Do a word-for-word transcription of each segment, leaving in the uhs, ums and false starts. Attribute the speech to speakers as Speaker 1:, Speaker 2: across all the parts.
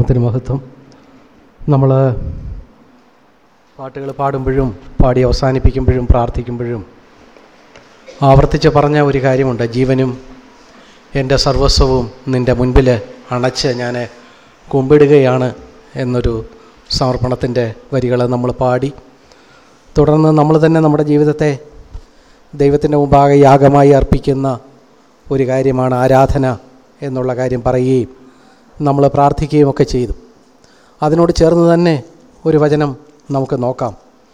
Speaker 1: നാമത്തിന് മഹത്വം. നമ്മൾ പാട്ടുകൾ പാടുമ്പോഴും പാടി അവസാനിപ്പിക്കുമ്പോഴും പ്രാർത്ഥിക്കുമ്പോഴും ആവർത്തിച്ച് പറഞ്ഞ ഒരു കാര്യമുണ്ട്. ജീവനും എൻ്റെ സർവസ്വവും നിൻ്റെ മുൻപിൽ അണച്ച് ഞാൻ കുമ്പിടുകയാണ് എന്നൊരു സമർപ്പണത്തിൻ്റെ വരികൾ നമ്മൾ പാടി. തുടർന്ന് നമ്മൾ തന്നെ നമ്മുടെ ജീവിതത്തെ ദൈവത്തിൻ്റെ മുമ്പാകെ യാഗമായി അർപ്പിക്കുന്ന ഒരു കാര്യമാണ് ആരാധന എന്നുള്ള കാര്യം പറയുകയും നമ്മൾ പ്രാർത്ഥിക്കുകയും ഒക്കെ ചെയ്തു. അതിനോട് ചേർന്ന് തന്നെ ഒരു വചനം നമുക്ക് നോക്കാം.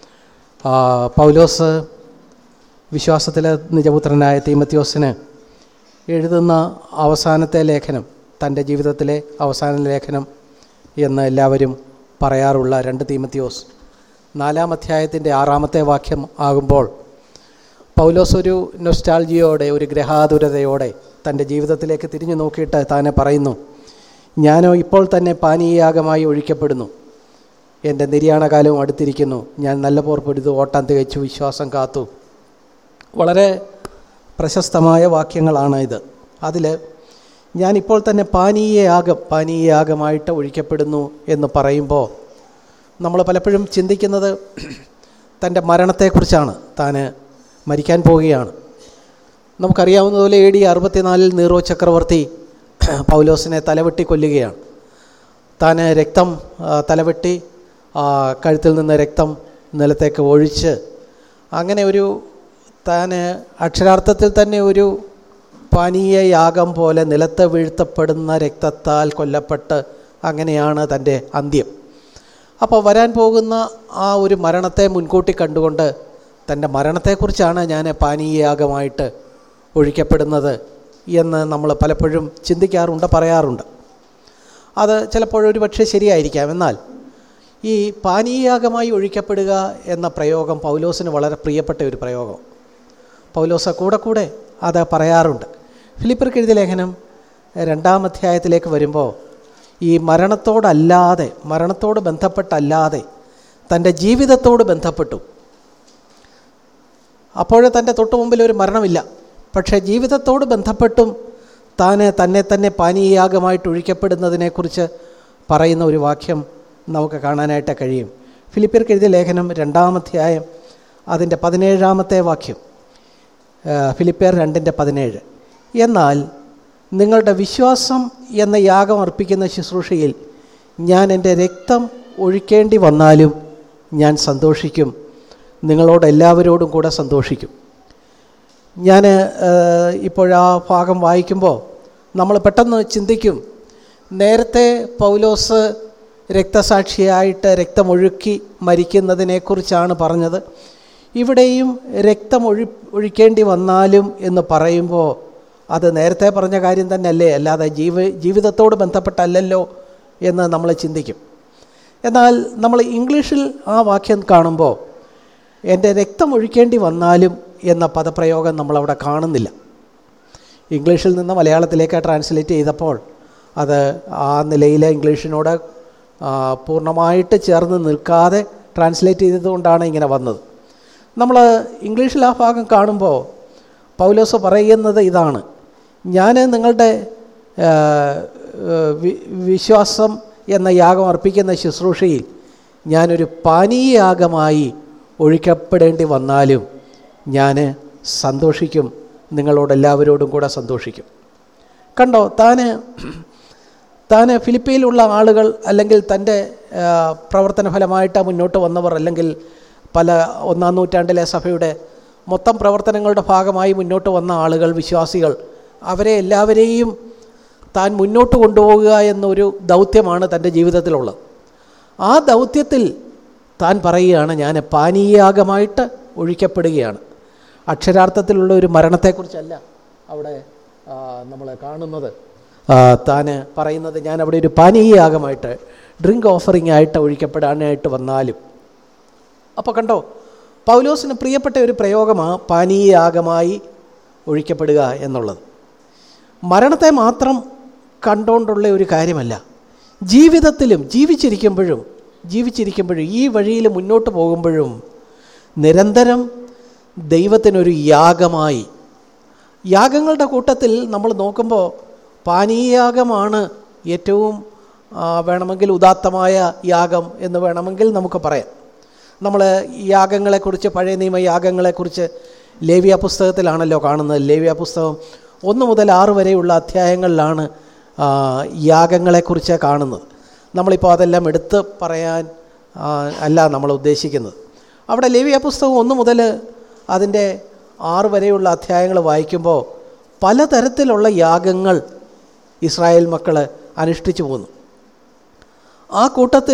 Speaker 1: പൗലോസ് വിശ്വാസത്തിലെ നിജപുത്രനായ തീമോഥെയോസിന് എഴുതുന്ന അവസാനത്തെ ലേഖനം, തൻ്റെ ജീവിതത്തിലെ അവസാന ലേഖനം എന്ന് എല്ലാവരും പറയാറുള്ള രണ്ട് തീമോഥെയോസ് നാലാം അധ്യായത്തിൻ്റെ ആറാമത്തെ വാക്യം ആകുമ്പോൾ പൗലോസ് ഒരു നൊസ്റ്റാൾജിയോടെ, ഒരു ഗ്രഹാതുരതയോടെ തൻ്റെ ജീവിതത്തിലേക്ക് തിരിഞ്ഞു നോക്കിയിട്ട് താനെ പറയുന്നു, ഞാനോ ഇപ്പോൾ തന്നെ പാനീയയാഗമായി ഒഴിക്കപ്പെടുന്നു, എൻ്റെ നിര്യാണകാലവും അടുത്തിരിക്കുന്നു, ഞാൻ നല്ല പോർ പൊരുതു, ഓട്ടം തികച്ചു, വിശ്വാസം കാത്തു. വളരെ പ്രശസ്തമായ വാക്യങ്ങളാണ് ഇത്. അതിൽ ഞാനിപ്പോൾ തന്നെ പാനീയയാഗം പാനീയയാഗമായിട്ട് ഒഴിക്കപ്പെടുന്നു എന്ന് പറയുമ്പോൾ നമ്മൾ പലപ്പോഴും ചിന്തിക്കുന്നത് തൻ്റെ മരണത്തെക്കുറിച്ചാണ്. താൻ മരിക്കാൻ പോവുകയാണ്. നമുക്കറിയാവുന്നതുപോലെ എ ഡി അറുപത്തിനാലിൽ നീറോ ചക്രവർത്തി പൗലോസിനെ തലവെട്ടി കൊല്ലുകയാണ്. താൻ രക്തം തലവെട്ടി കഴുത്തിൽ നിന്ന് രക്തം നിലത്തേക്ക് ഒഴിച്ച് അങ്ങനെ ഒരു താൻ അക്ഷരാർത്ഥത്തിൽ തന്നെ ഒരു പാനീയ യാഗം പോലെ നിലത്ത് വീഴ്ത്തപ്പെടുന്ന രക്തത്താൽ കൊല്ലപ്പെട്ട് അങ്ങനെയാണ് തൻ്റെ അന്ത്യം. അപ്പോൾ വരാൻ പോകുന്ന ആ ഒരു മരണത്തെ മുൻകൂട്ടി കണ്ടുകൊണ്ട് തൻ്റെ മരണത്തെക്കുറിച്ചാണ് ഞാൻ പാനീയയാഗമായിട്ട് ഒഴിക്കപ്പെടുന്നത് എന്ന് നമ്മൾ പലപ്പോഴും ചിന്തിക്കാറുണ്ട്, പറയാറുണ്ട്. അത് ചിലപ്പോഴൊരു പക്ഷേ ശരിയായിരിക്കാം. എന്നാൽ ഈ പാനീയയാഗമായി ഒഴിക്കപ്പെടുക എന്ന പ്രയോഗം പൗലോസിന് വളരെ പ്രിയപ്പെട്ട ഒരു പ്രയോഗം. പൗലോസ് കൂടെ കൂടെ അത് പറയാറുണ്ട്. ഫിലിപ്പിയർക്ക് എഴുതിയ ലേഖനം രണ്ടാം അധ്യായത്തിലേക്ക് വരുമ്പോൾ ഈ മരണത്തോടല്ലാതെ, മരണത്തോട് ബന്ധപ്പെട്ടല്ലാതെ തൻ്റെ ജീവിതത്തോട് ബന്ധപ്പെട്ടു. അപ്പോഴേ തൻ്റെ തൊട്ടു മുമ്പിൽ ഒരു മരണമില്ല. പക്ഷേ ജീവിതത്തോട് ബന്ധപ്പെട്ടും താൻ തന്നെ തന്നെ പാനീയയാഗമായിട്ട് ഒഴിക്കപ്പെടുന്നതിനെക്കുറിച്ച് പറയുന്ന ഒരു വാക്യം നമുക്ക് കാണാനായിട്ട് കഴിയും. ഫിലിപ്പിയർക്ക് എഴുതിയ ലേഖനം രണ്ടാം അധ്യായം അതിൻ്റെ പതിനേഴാമത്തെ വാക്യം, ഫിലിപ്പിയർ രണ്ടിൻ്റെ പതിനേഴ്. എന്നാൽ നിങ്ങളുടെ വിശ്വാസം എന്ന യാഗം അർപ്പിക്കുന്ന ശുശ്രൂഷയിൽ ഞാൻ എൻ്റെ രക്തം ഒഴിക്കേണ്ടി വന്നാലും ഞാൻ സന്തോഷിക്കും, നിങ്ങളോട് എല്ലാവരോടും കൂടെ സന്തോഷിക്കും. ഞാൻ ഇപ്പോഴാ ഭാഗം വായിക്കുമ്പോൾ നമ്മൾ പെട്ടെന്ന് ചിന്തിക്കും, നേരത്തെ പൗലോസ് രക്തസാക്ഷിയായിട്ട് രക്തമൊഴുക്കി മരിക്കുന്നതിനെക്കുറിച്ചാണ് പറഞ്ഞത്. ഇവിടെയും രക്തമൊഴി ഒഴിക്കേണ്ടി വന്നാലും എന്ന് പറയുമ്പോൾ അത് നേരത്തെ പറഞ്ഞ കാര്യം തന്നെ അല്ലേ, അല്ലാതെ ജീവ ജീവിതത്തോട് ബന്ധപ്പെട്ടല്ലല്ലോ എന്ന് നമ്മൾ ചിന്തിക്കും. എന്നാൽ നമ്മൾ ഇംഗ്ലീഷിൽ ആ വാക്യം കാണുമ്പോൾ എൻ്റെ രക്തം ഒഴിക്കേണ്ടി വന്നാലും എന്ന പദപ്രയോഗം നമ്മളവിടെ കാണുന്നില്ല. ഇംഗ്ലീഷിൽ നിന്ന് മലയാളത്തിലേക്ക് ട്രാൻസ്ലേറ്റ് ചെയ്തപ്പോൾ അത് ആ നിലയിൽ ഇംഗ്ലീഷിനോട് പൂർണ്ണമായിട്ട് ചേർന്ന് നിൽക്കാതെ ട്രാൻസ്ലേറ്റ് ചെയ്തതുകൊണ്ടാണ് ഇങ്ങനെ വന്നത്. നമ്മൾ ഇംഗ്ലീഷിൽ ആ ഭാഗം കാണുമ്പോൾ പൗലോസ് പറയുന്നത് ഇതാണ്, ഞാൻ നിങ്ങളുടെ വിശ്വാസം എന്ന യാഗം അർപ്പിക്കുന്ന ശുശ്രൂഷയിൽ ഞാനൊരു പാനീയയാഗമായി ഒഴിക്കപ്പെടേണ്ടി വന്നാലും ഞാൻ സന്തോഷിക്കും, നിങ്ങളോടെല്ലാവരോടും കൂടെ സന്തോഷിക്കും. കണ്ടോ, താൻ താൻ ഫിലിപ്പിയിലുള്ള ആളുകൾ അല്ലെങ്കിൽ തൻ്റെ പ്രവർത്തന ഫലമായിട്ട് മുന്നോട്ട് വന്നവർ അല്ലെങ്കിൽ പല ഒന്നാം നൂറ്റാണ്ടിലെ സഭയുടെ മൊത്തം പ്രവർത്തനങ്ങളുടെ ഭാഗമായി മുന്നോട്ട് വന്ന ആളുകൾ, വിശ്വാസികൾ, അവരെ എല്ലാവരെയും താൻ മുന്നോട്ട് കൊണ്ടുപോകുക എന്നൊരു ദൗത്യമാണ് തൻ്റെ ജീവിതത്തിലുള്ളത്. ആ ദൗത്യത്തിൽ താൻ പറയുകയാണ്, ഞാൻ പാനീയയാഗമായിട്ട് ഒഴിക്കപ്പെടുകയാണ്. അക്ഷരാർത്ഥത്തിലുള്ള ഒരു മരണത്തെക്കുറിച്ചല്ല അവിടെ നമ്മൾ കാണുന്നത്. താൻ പറയുന്നത്, ഞാൻ അവിടെ ഒരു പാനീയയാഗമായിട്ട്, ഡ്രിങ്ക് ഓഫറിംഗ് ആയിട്ട് ഒഴിക്കപ്പെടാനായിട്ട് വന്നാലും. അപ്പോൾ കണ്ടോ, പൗലോസിന് പ്രിയപ്പെട്ട ഒരു പ്രയോഗമാണ് പാനീയയാഗമായി ഒഴിക്കപ്പെടുക എന്നുള്ളത്. മരണത്തെ മാത്രം കണ്ടുകൊണ്ടുള്ള ഒരു കാര്യമല്ല, ജീവിതത്തിലും ജീവിച്ചിരിക്കുമ്പോഴും ജീവിച്ചിരിക്കുമ്പോഴും ഈ വഴിയിൽ മുന്നോട്ട് പോകുമ്പോഴും നിരന്തരം ദൈവത്തിനൊരു യാഗമായി. യാഗങ്ങളുടെ കൂട്ടത്തിൽ നമ്മൾ നോക്കുമ്പോൾ പാനീയയാഗമാണ് ഏറ്റവും വേണമെങ്കിൽ ഉദാത്തമായ യാഗം എന്ന് വേണമെങ്കിൽ നമുക്ക് പറയാം. നമ്മൾ യാഗങ്ങളെക്കുറിച്ച്, പഴയ നിയമ യാഗങ്ങളെക്കുറിച്ച് ലേവ്യ പുസ്തകത്തിലാണല്ലോ കാണുന്നത്. ലേവ്യ പുസ്തകം ഒന്ന് മുതൽ ആറ് വരെയുള്ള അധ്യായങ്ങളിലാണ് യാഗങ്ങളെക്കുറിച്ച് കാണുന്നത്. നമ്മളിപ്പോൾ അതെല്ലാം എടുത്ത് പറയാൻ അല്ല നമ്മൾ ഉദ്ദേശിക്കുന്നത്. അവിടെ ലേവ്യ പുസ്തകം ഒന്ന് മുതൽ അതിൻ്റെ ആറ് വരെയുള്ള അധ്യായങ്ങൾ വായിക്കുമ്പോൾ പലതരത്തിലുള്ള യാഗങ്ങൾ ഇസ്രായേൽ മക്കൾ അനുഷ്ഠിച്ചു പോന്നു. ആ കൂട്ടത്തിൽ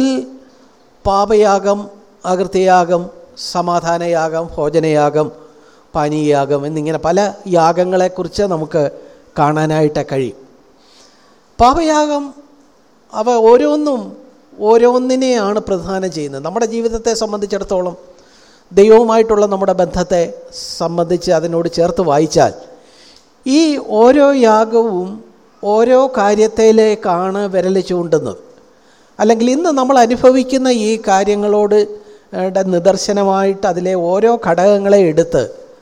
Speaker 1: പാപയാഗം, അകൃത്യയാഗം, സമാധാനയാഗം, ഭോജനയാഗം, പാനീയയാഗം എന്നിങ്ങനെ പല യാഗങ്ങളെക്കുറിച്ച് നമുക്ക് കാണാനായിട്ട് കഴിയും. പാപയാഗം അവ ഓരോന്നും ഓരോന്നിനെയാണ് പ്രധാനം ചെയ്യുന്നത്. നമ്മുടെ ജീവിതത്തെ സംബന്ധിച്ചിടത്തോളം ദൈവവുമായിട്ടുള്ള നമ്മുടെ ബന്ധത്തെ സംബന്ധിച്ച് അതിനോട് ചേർത്ത് വായിച്ചാൽ ഈ ഓരോ യാഗവും ഓരോ കാര്യത്തിലേക്കാണ് വിരൽ ചൂണ്ടുന്നത്. അല്ലെങ്കിൽ ഇന്ന് നമ്മൾ അനുഭവിക്കുന്ന ഈ കാര്യങ്ങളോട് നിദർശനമായിട്ട് അതിലെ ഓരോ ഘടകങ്ങളെ എടുത്ത്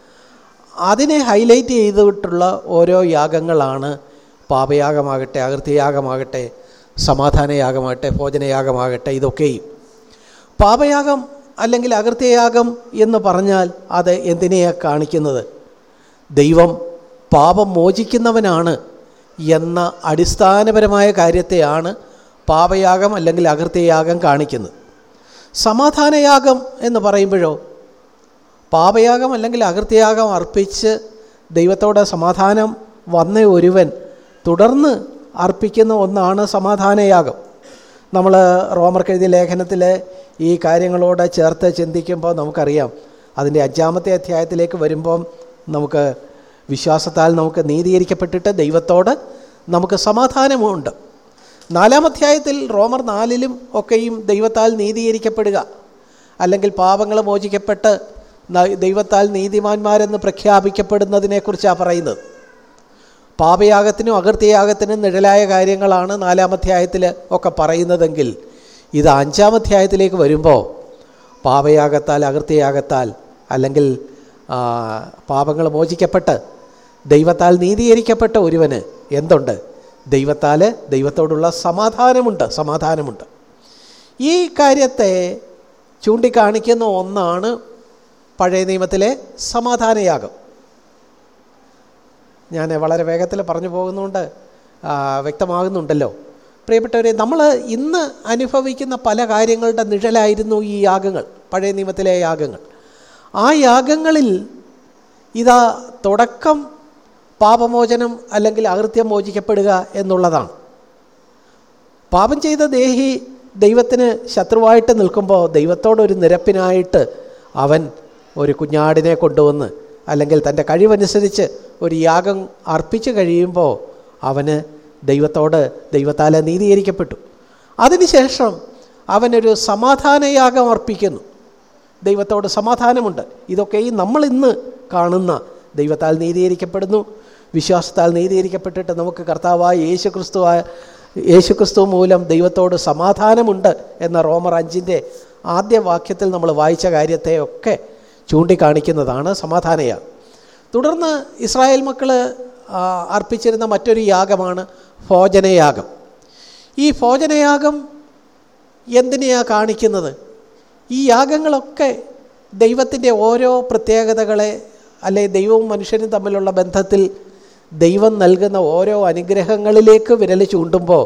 Speaker 1: അതിനെ ഹൈലൈറ്റ് ചെയ്തിട്ടുള്ള ഓരോ യാഗങ്ങളാണ് പാപയാഗമാകട്ടെ, അകൃത്യയാഗമാകട്ടെ, സമാധാനയാഗമാകട്ടെ, ഭോജനയാഗമാകട്ടെ. ഇതൊക്കെയും പാപയാഗം അല്ലെങ്കിൽ അകൃത്യയാഗം എന്ന് പറഞ്ഞാൽ അത് എന്തിനെയാണ് കാണിക്കുന്നത്? ദൈവം പാപം മോചിക്കുന്നവനാണ് എന്ന അടിസ്ഥാനപരമായ കാര്യത്തെയാണ് പാപയാഗം അല്ലെങ്കിൽ അകൃത്യയാഗം കാണിക്കുന്നത്. സമാധാനയാഗം എന്ന് പറയുമ്പോഴോ പാപയാഗം അല്ലെങ്കിൽ അകൃത്യയാഗം അർപ്പിച്ച് ദൈവത്തോടെ സമാധാനം വന്ന ഒരുവൻ തുടർന്ന് അർപ്പിക്കുന്ന ഒന്നാണ് സമാധാനയാഗം. നമ്മൾ റോമർക്ക് എഴുതിയ ലേഖനത്തിൽ ഈ കാര്യങ്ങളോട് ചേർത്ത് ചിന്തിക്കുമ്പോൾ നമുക്കറിയാം, അതിൻ്റെ അഞ്ചാമത്തെ അധ്യായത്തിലേക്ക് വരുമ്പം നമുക്ക് വിശ്വാസത്താൽ നമുക്ക് നീതീകരിക്കപ്പെട്ടിട്ട് ദൈവത്തോട് നമുക്ക് സമാധാനമുണ്ട്. നാലാം അധ്യായത്തിൽ റോമർ നാലിലും ഒക്കെയും ദൈവത്താൽ നീതീകരിക്കപ്പെടുക അല്ലെങ്കിൽ പാപങ്ങൾ മോചിക്കപ്പെട്ട് ദൈവത്താൽ നീതിമാന്മാരെന്ന് പ്രഖ്യാപിക്കപ്പെടുന്നതിനെക്കുറിച്ചാണ് പറയുന്നത്. പാപയാഗത്തിനും അകൃത്യയാഗത്തിനും നിഴലായ കാര്യങ്ങളാണ് നാലാം അധ്യായത്തിൽ ഒക്കെ പറയുന്നതെങ്കിൽ ഇത് അഞ്ചാം അധ്യായത്തിലേക്ക് വരുമ്പോൾ പാപയാഗത്താൽ, അകൃത്യയാഗത്താൽ അല്ലെങ്കിൽ പാപങ്ങൾ മോചിക്കപ്പെട്ട് ദൈവത്താൽ നീതീകരിക്കപ്പെട്ട ഒരുവന് എന്തുണ്ട്? ദൈവത്താൽ ദൈവത്തോടുള്ള സമാധാനമുണ്ട് സമാധാനമുണ്ട് ഈ കാര്യത്തെ ചൂണ്ടിക്കാണിക്കുന്ന ഒന്നാണ് പഴയ നിയമത്തിലെ സമാധാനയാഗം. ഞാൻ വളരെ വേഗത്തിൽ പറഞ്ഞു പോകുന്നതുകൊണ്ട് വ്യക്തമാകുന്നുണ്ടല്ലോ. പ്രിയപ്പെട്ടവരെ, നമ്മൾ ഇന്ന് അനുഭവിക്കുന്ന പല കാര്യങ്ങളുടെ നിഴലായിരുന്നു ഈ യാഗങ്ങൾ, പഴയ നിയമത്തിലെ യാഗങ്ങൾ. ആ യാഗങ്ങളിൽ ഇതാ തുടക്കം പാപമോചനം അല്ലെങ്കിൽ അകൃത്യം മോചിക്കപ്പെടുക എന്നുള്ളതാണ്. പാപം ചെയ്ത ദേഹി ദൈവത്തിന് ശത്രുവായിട്ട് നിൽക്കുമ്പോൾ ദൈവത്തോടൊരു നിരപ്പിനായിട്ട് അവൻ ഒരു കുഞ്ഞാടിനെ കൊണ്ടുവന്ന് അല്ലെങ്കിൽ തൻ്റെ കഴിവനുസരിച്ച് ഒരു യാഗം അർപ്പിച്ച് കഴിയുമ്പോൾ അവന് ദൈവത്തോട് ദൈവത്താൽ നീതീകരിക്കപ്പെട്ടു. അതിനുശേഷം അവനൊരു സമാധാനയാഗം അർപ്പിക്കുന്നു. ദൈവത്തോട് സമാധാനമുണ്ട്. ഇതൊക്കെയും നമ്മൾ ഇന്ന് കാണുന്ന ദൈവത്താൽ നീതീകരിക്കപ്പെടുന്നു, വിശ്വാസത്താൽ നീതീകരിക്കപ്പെട്ടിട്ട് നമുക്ക് കർത്താവായ യേശു ക്രിസ്തുവായ യേശു ക്രിസ്തു മൂലം ദൈവത്തോട് സമാധാനമുണ്ട് എന്ന റോമർ അഞ്ചിൻ്റെ ആദ്യ വാക്യത്തിൽ നമ്മൾ വായിച്ച കാര്യത്തെയൊക്കെ ചൂണ്ടിക്കാണിക്കുന്നതാണ് സമാധാനയാഗം. തുടർന്ന് ഇസ്രായേൽ മക്കൾ അർപ്പിച്ചിരുന്ന മറ്റൊരു യാഗമാണ് ഭോജനയാഗം. ഈ ഭോജനയാഗം എന്തിനെയാണ് കാണിക്കുന്നത്? ഈ യാഗങ്ങളൊക്കെ ദൈവത്തിൻ്റെ ഓരോ പ്രത്യേകതകളെ അല്ലെ ദൈവവും മനുഷ്യനും തമ്മിലുള്ള ബന്ധത്തിൽ ദൈവം നൽകുന്ന ഓരോ അനുഗ്രഹങ്ങളിലേക്ക് വിരൽ ചൂണ്ടുമ്പോൾ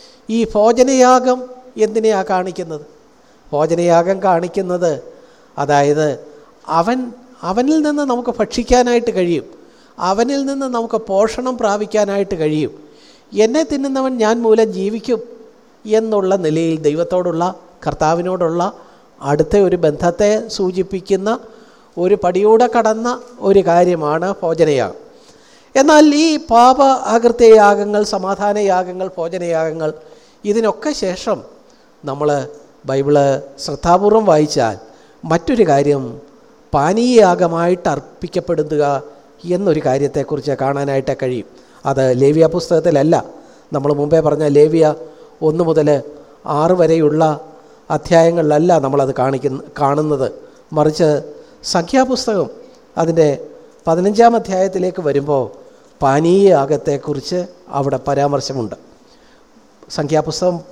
Speaker 1: ഈ ഭോജനയാഗം എന്തിനെയാണ് കാണിക്കുന്നത്? ഭോജനയാഗം കാണിക്കുന്നത് അതായത് അവൻ അവനിൽ നിന്ന് നമുക്ക് ഭക്ഷിക്കാനായിട്ട് കഴിയും, അവനിൽ നിന്ന് നമുക്ക് പോഷണം പ്രാപിക്കാനായിട്ട് കഴിയും, എന്നെ തിന്നുന്നവൻ ഞാൻ മൂലം ജീവിക്കും എന്നുള്ള നിലയിൽ ദൈവത്തോടുള്ള കർത്താവിനോടുള്ള അടുത്ത ഒരു ബന്ധത്തെ സൂചിപ്പിക്കുന്ന ഒരു പടിയൂടെ കടന്ന ഒരു കാര്യമാണ് ഭോജനയാഗം. എന്നാൽ ഈ പാപ അകൃത്യയാഗങ്ങൾ, സമാധാനയാഗങ്ങൾ, ഭോജനയാഗങ്ങൾ ഇതിനൊക്കെ ശേഷം നമ്മൾ ബൈബിള് ശ്രദ്ധാപൂർവം വായിച്ചാൽ മറ്റൊരു കാര്യം പാനീയയാഗമായിട്ട് അർപ്പിക്കപ്പെടുക എന്നൊരു കാര്യത്തെക്കുറിച്ച് കാണാനായിട്ട് കഴിയും. അത് ലേവ്യ പുസ്തകത്തിലല്ല, നമ്മൾ മുമ്പേ പറഞ്ഞ ലേവ്യ ഒന്ന് മുതൽ ആറ് വരെയുള്ള അധ്യായങ്ങളിലല്ല നമ്മളത് കാണിക്കുന്ന കാണുന്നത് മറിച്ച് സംഖ്യാപുസ്തകം അതിൻ്റെ പതിനഞ്ചാം അധ്യായത്തിലേക്ക് വരുമ്പോൾ പാനീയയാഗത്തെക്കുറിച്ച് അവിടെ പരാമർശമുണ്ട്. സംഖ്യാപുസ്തകം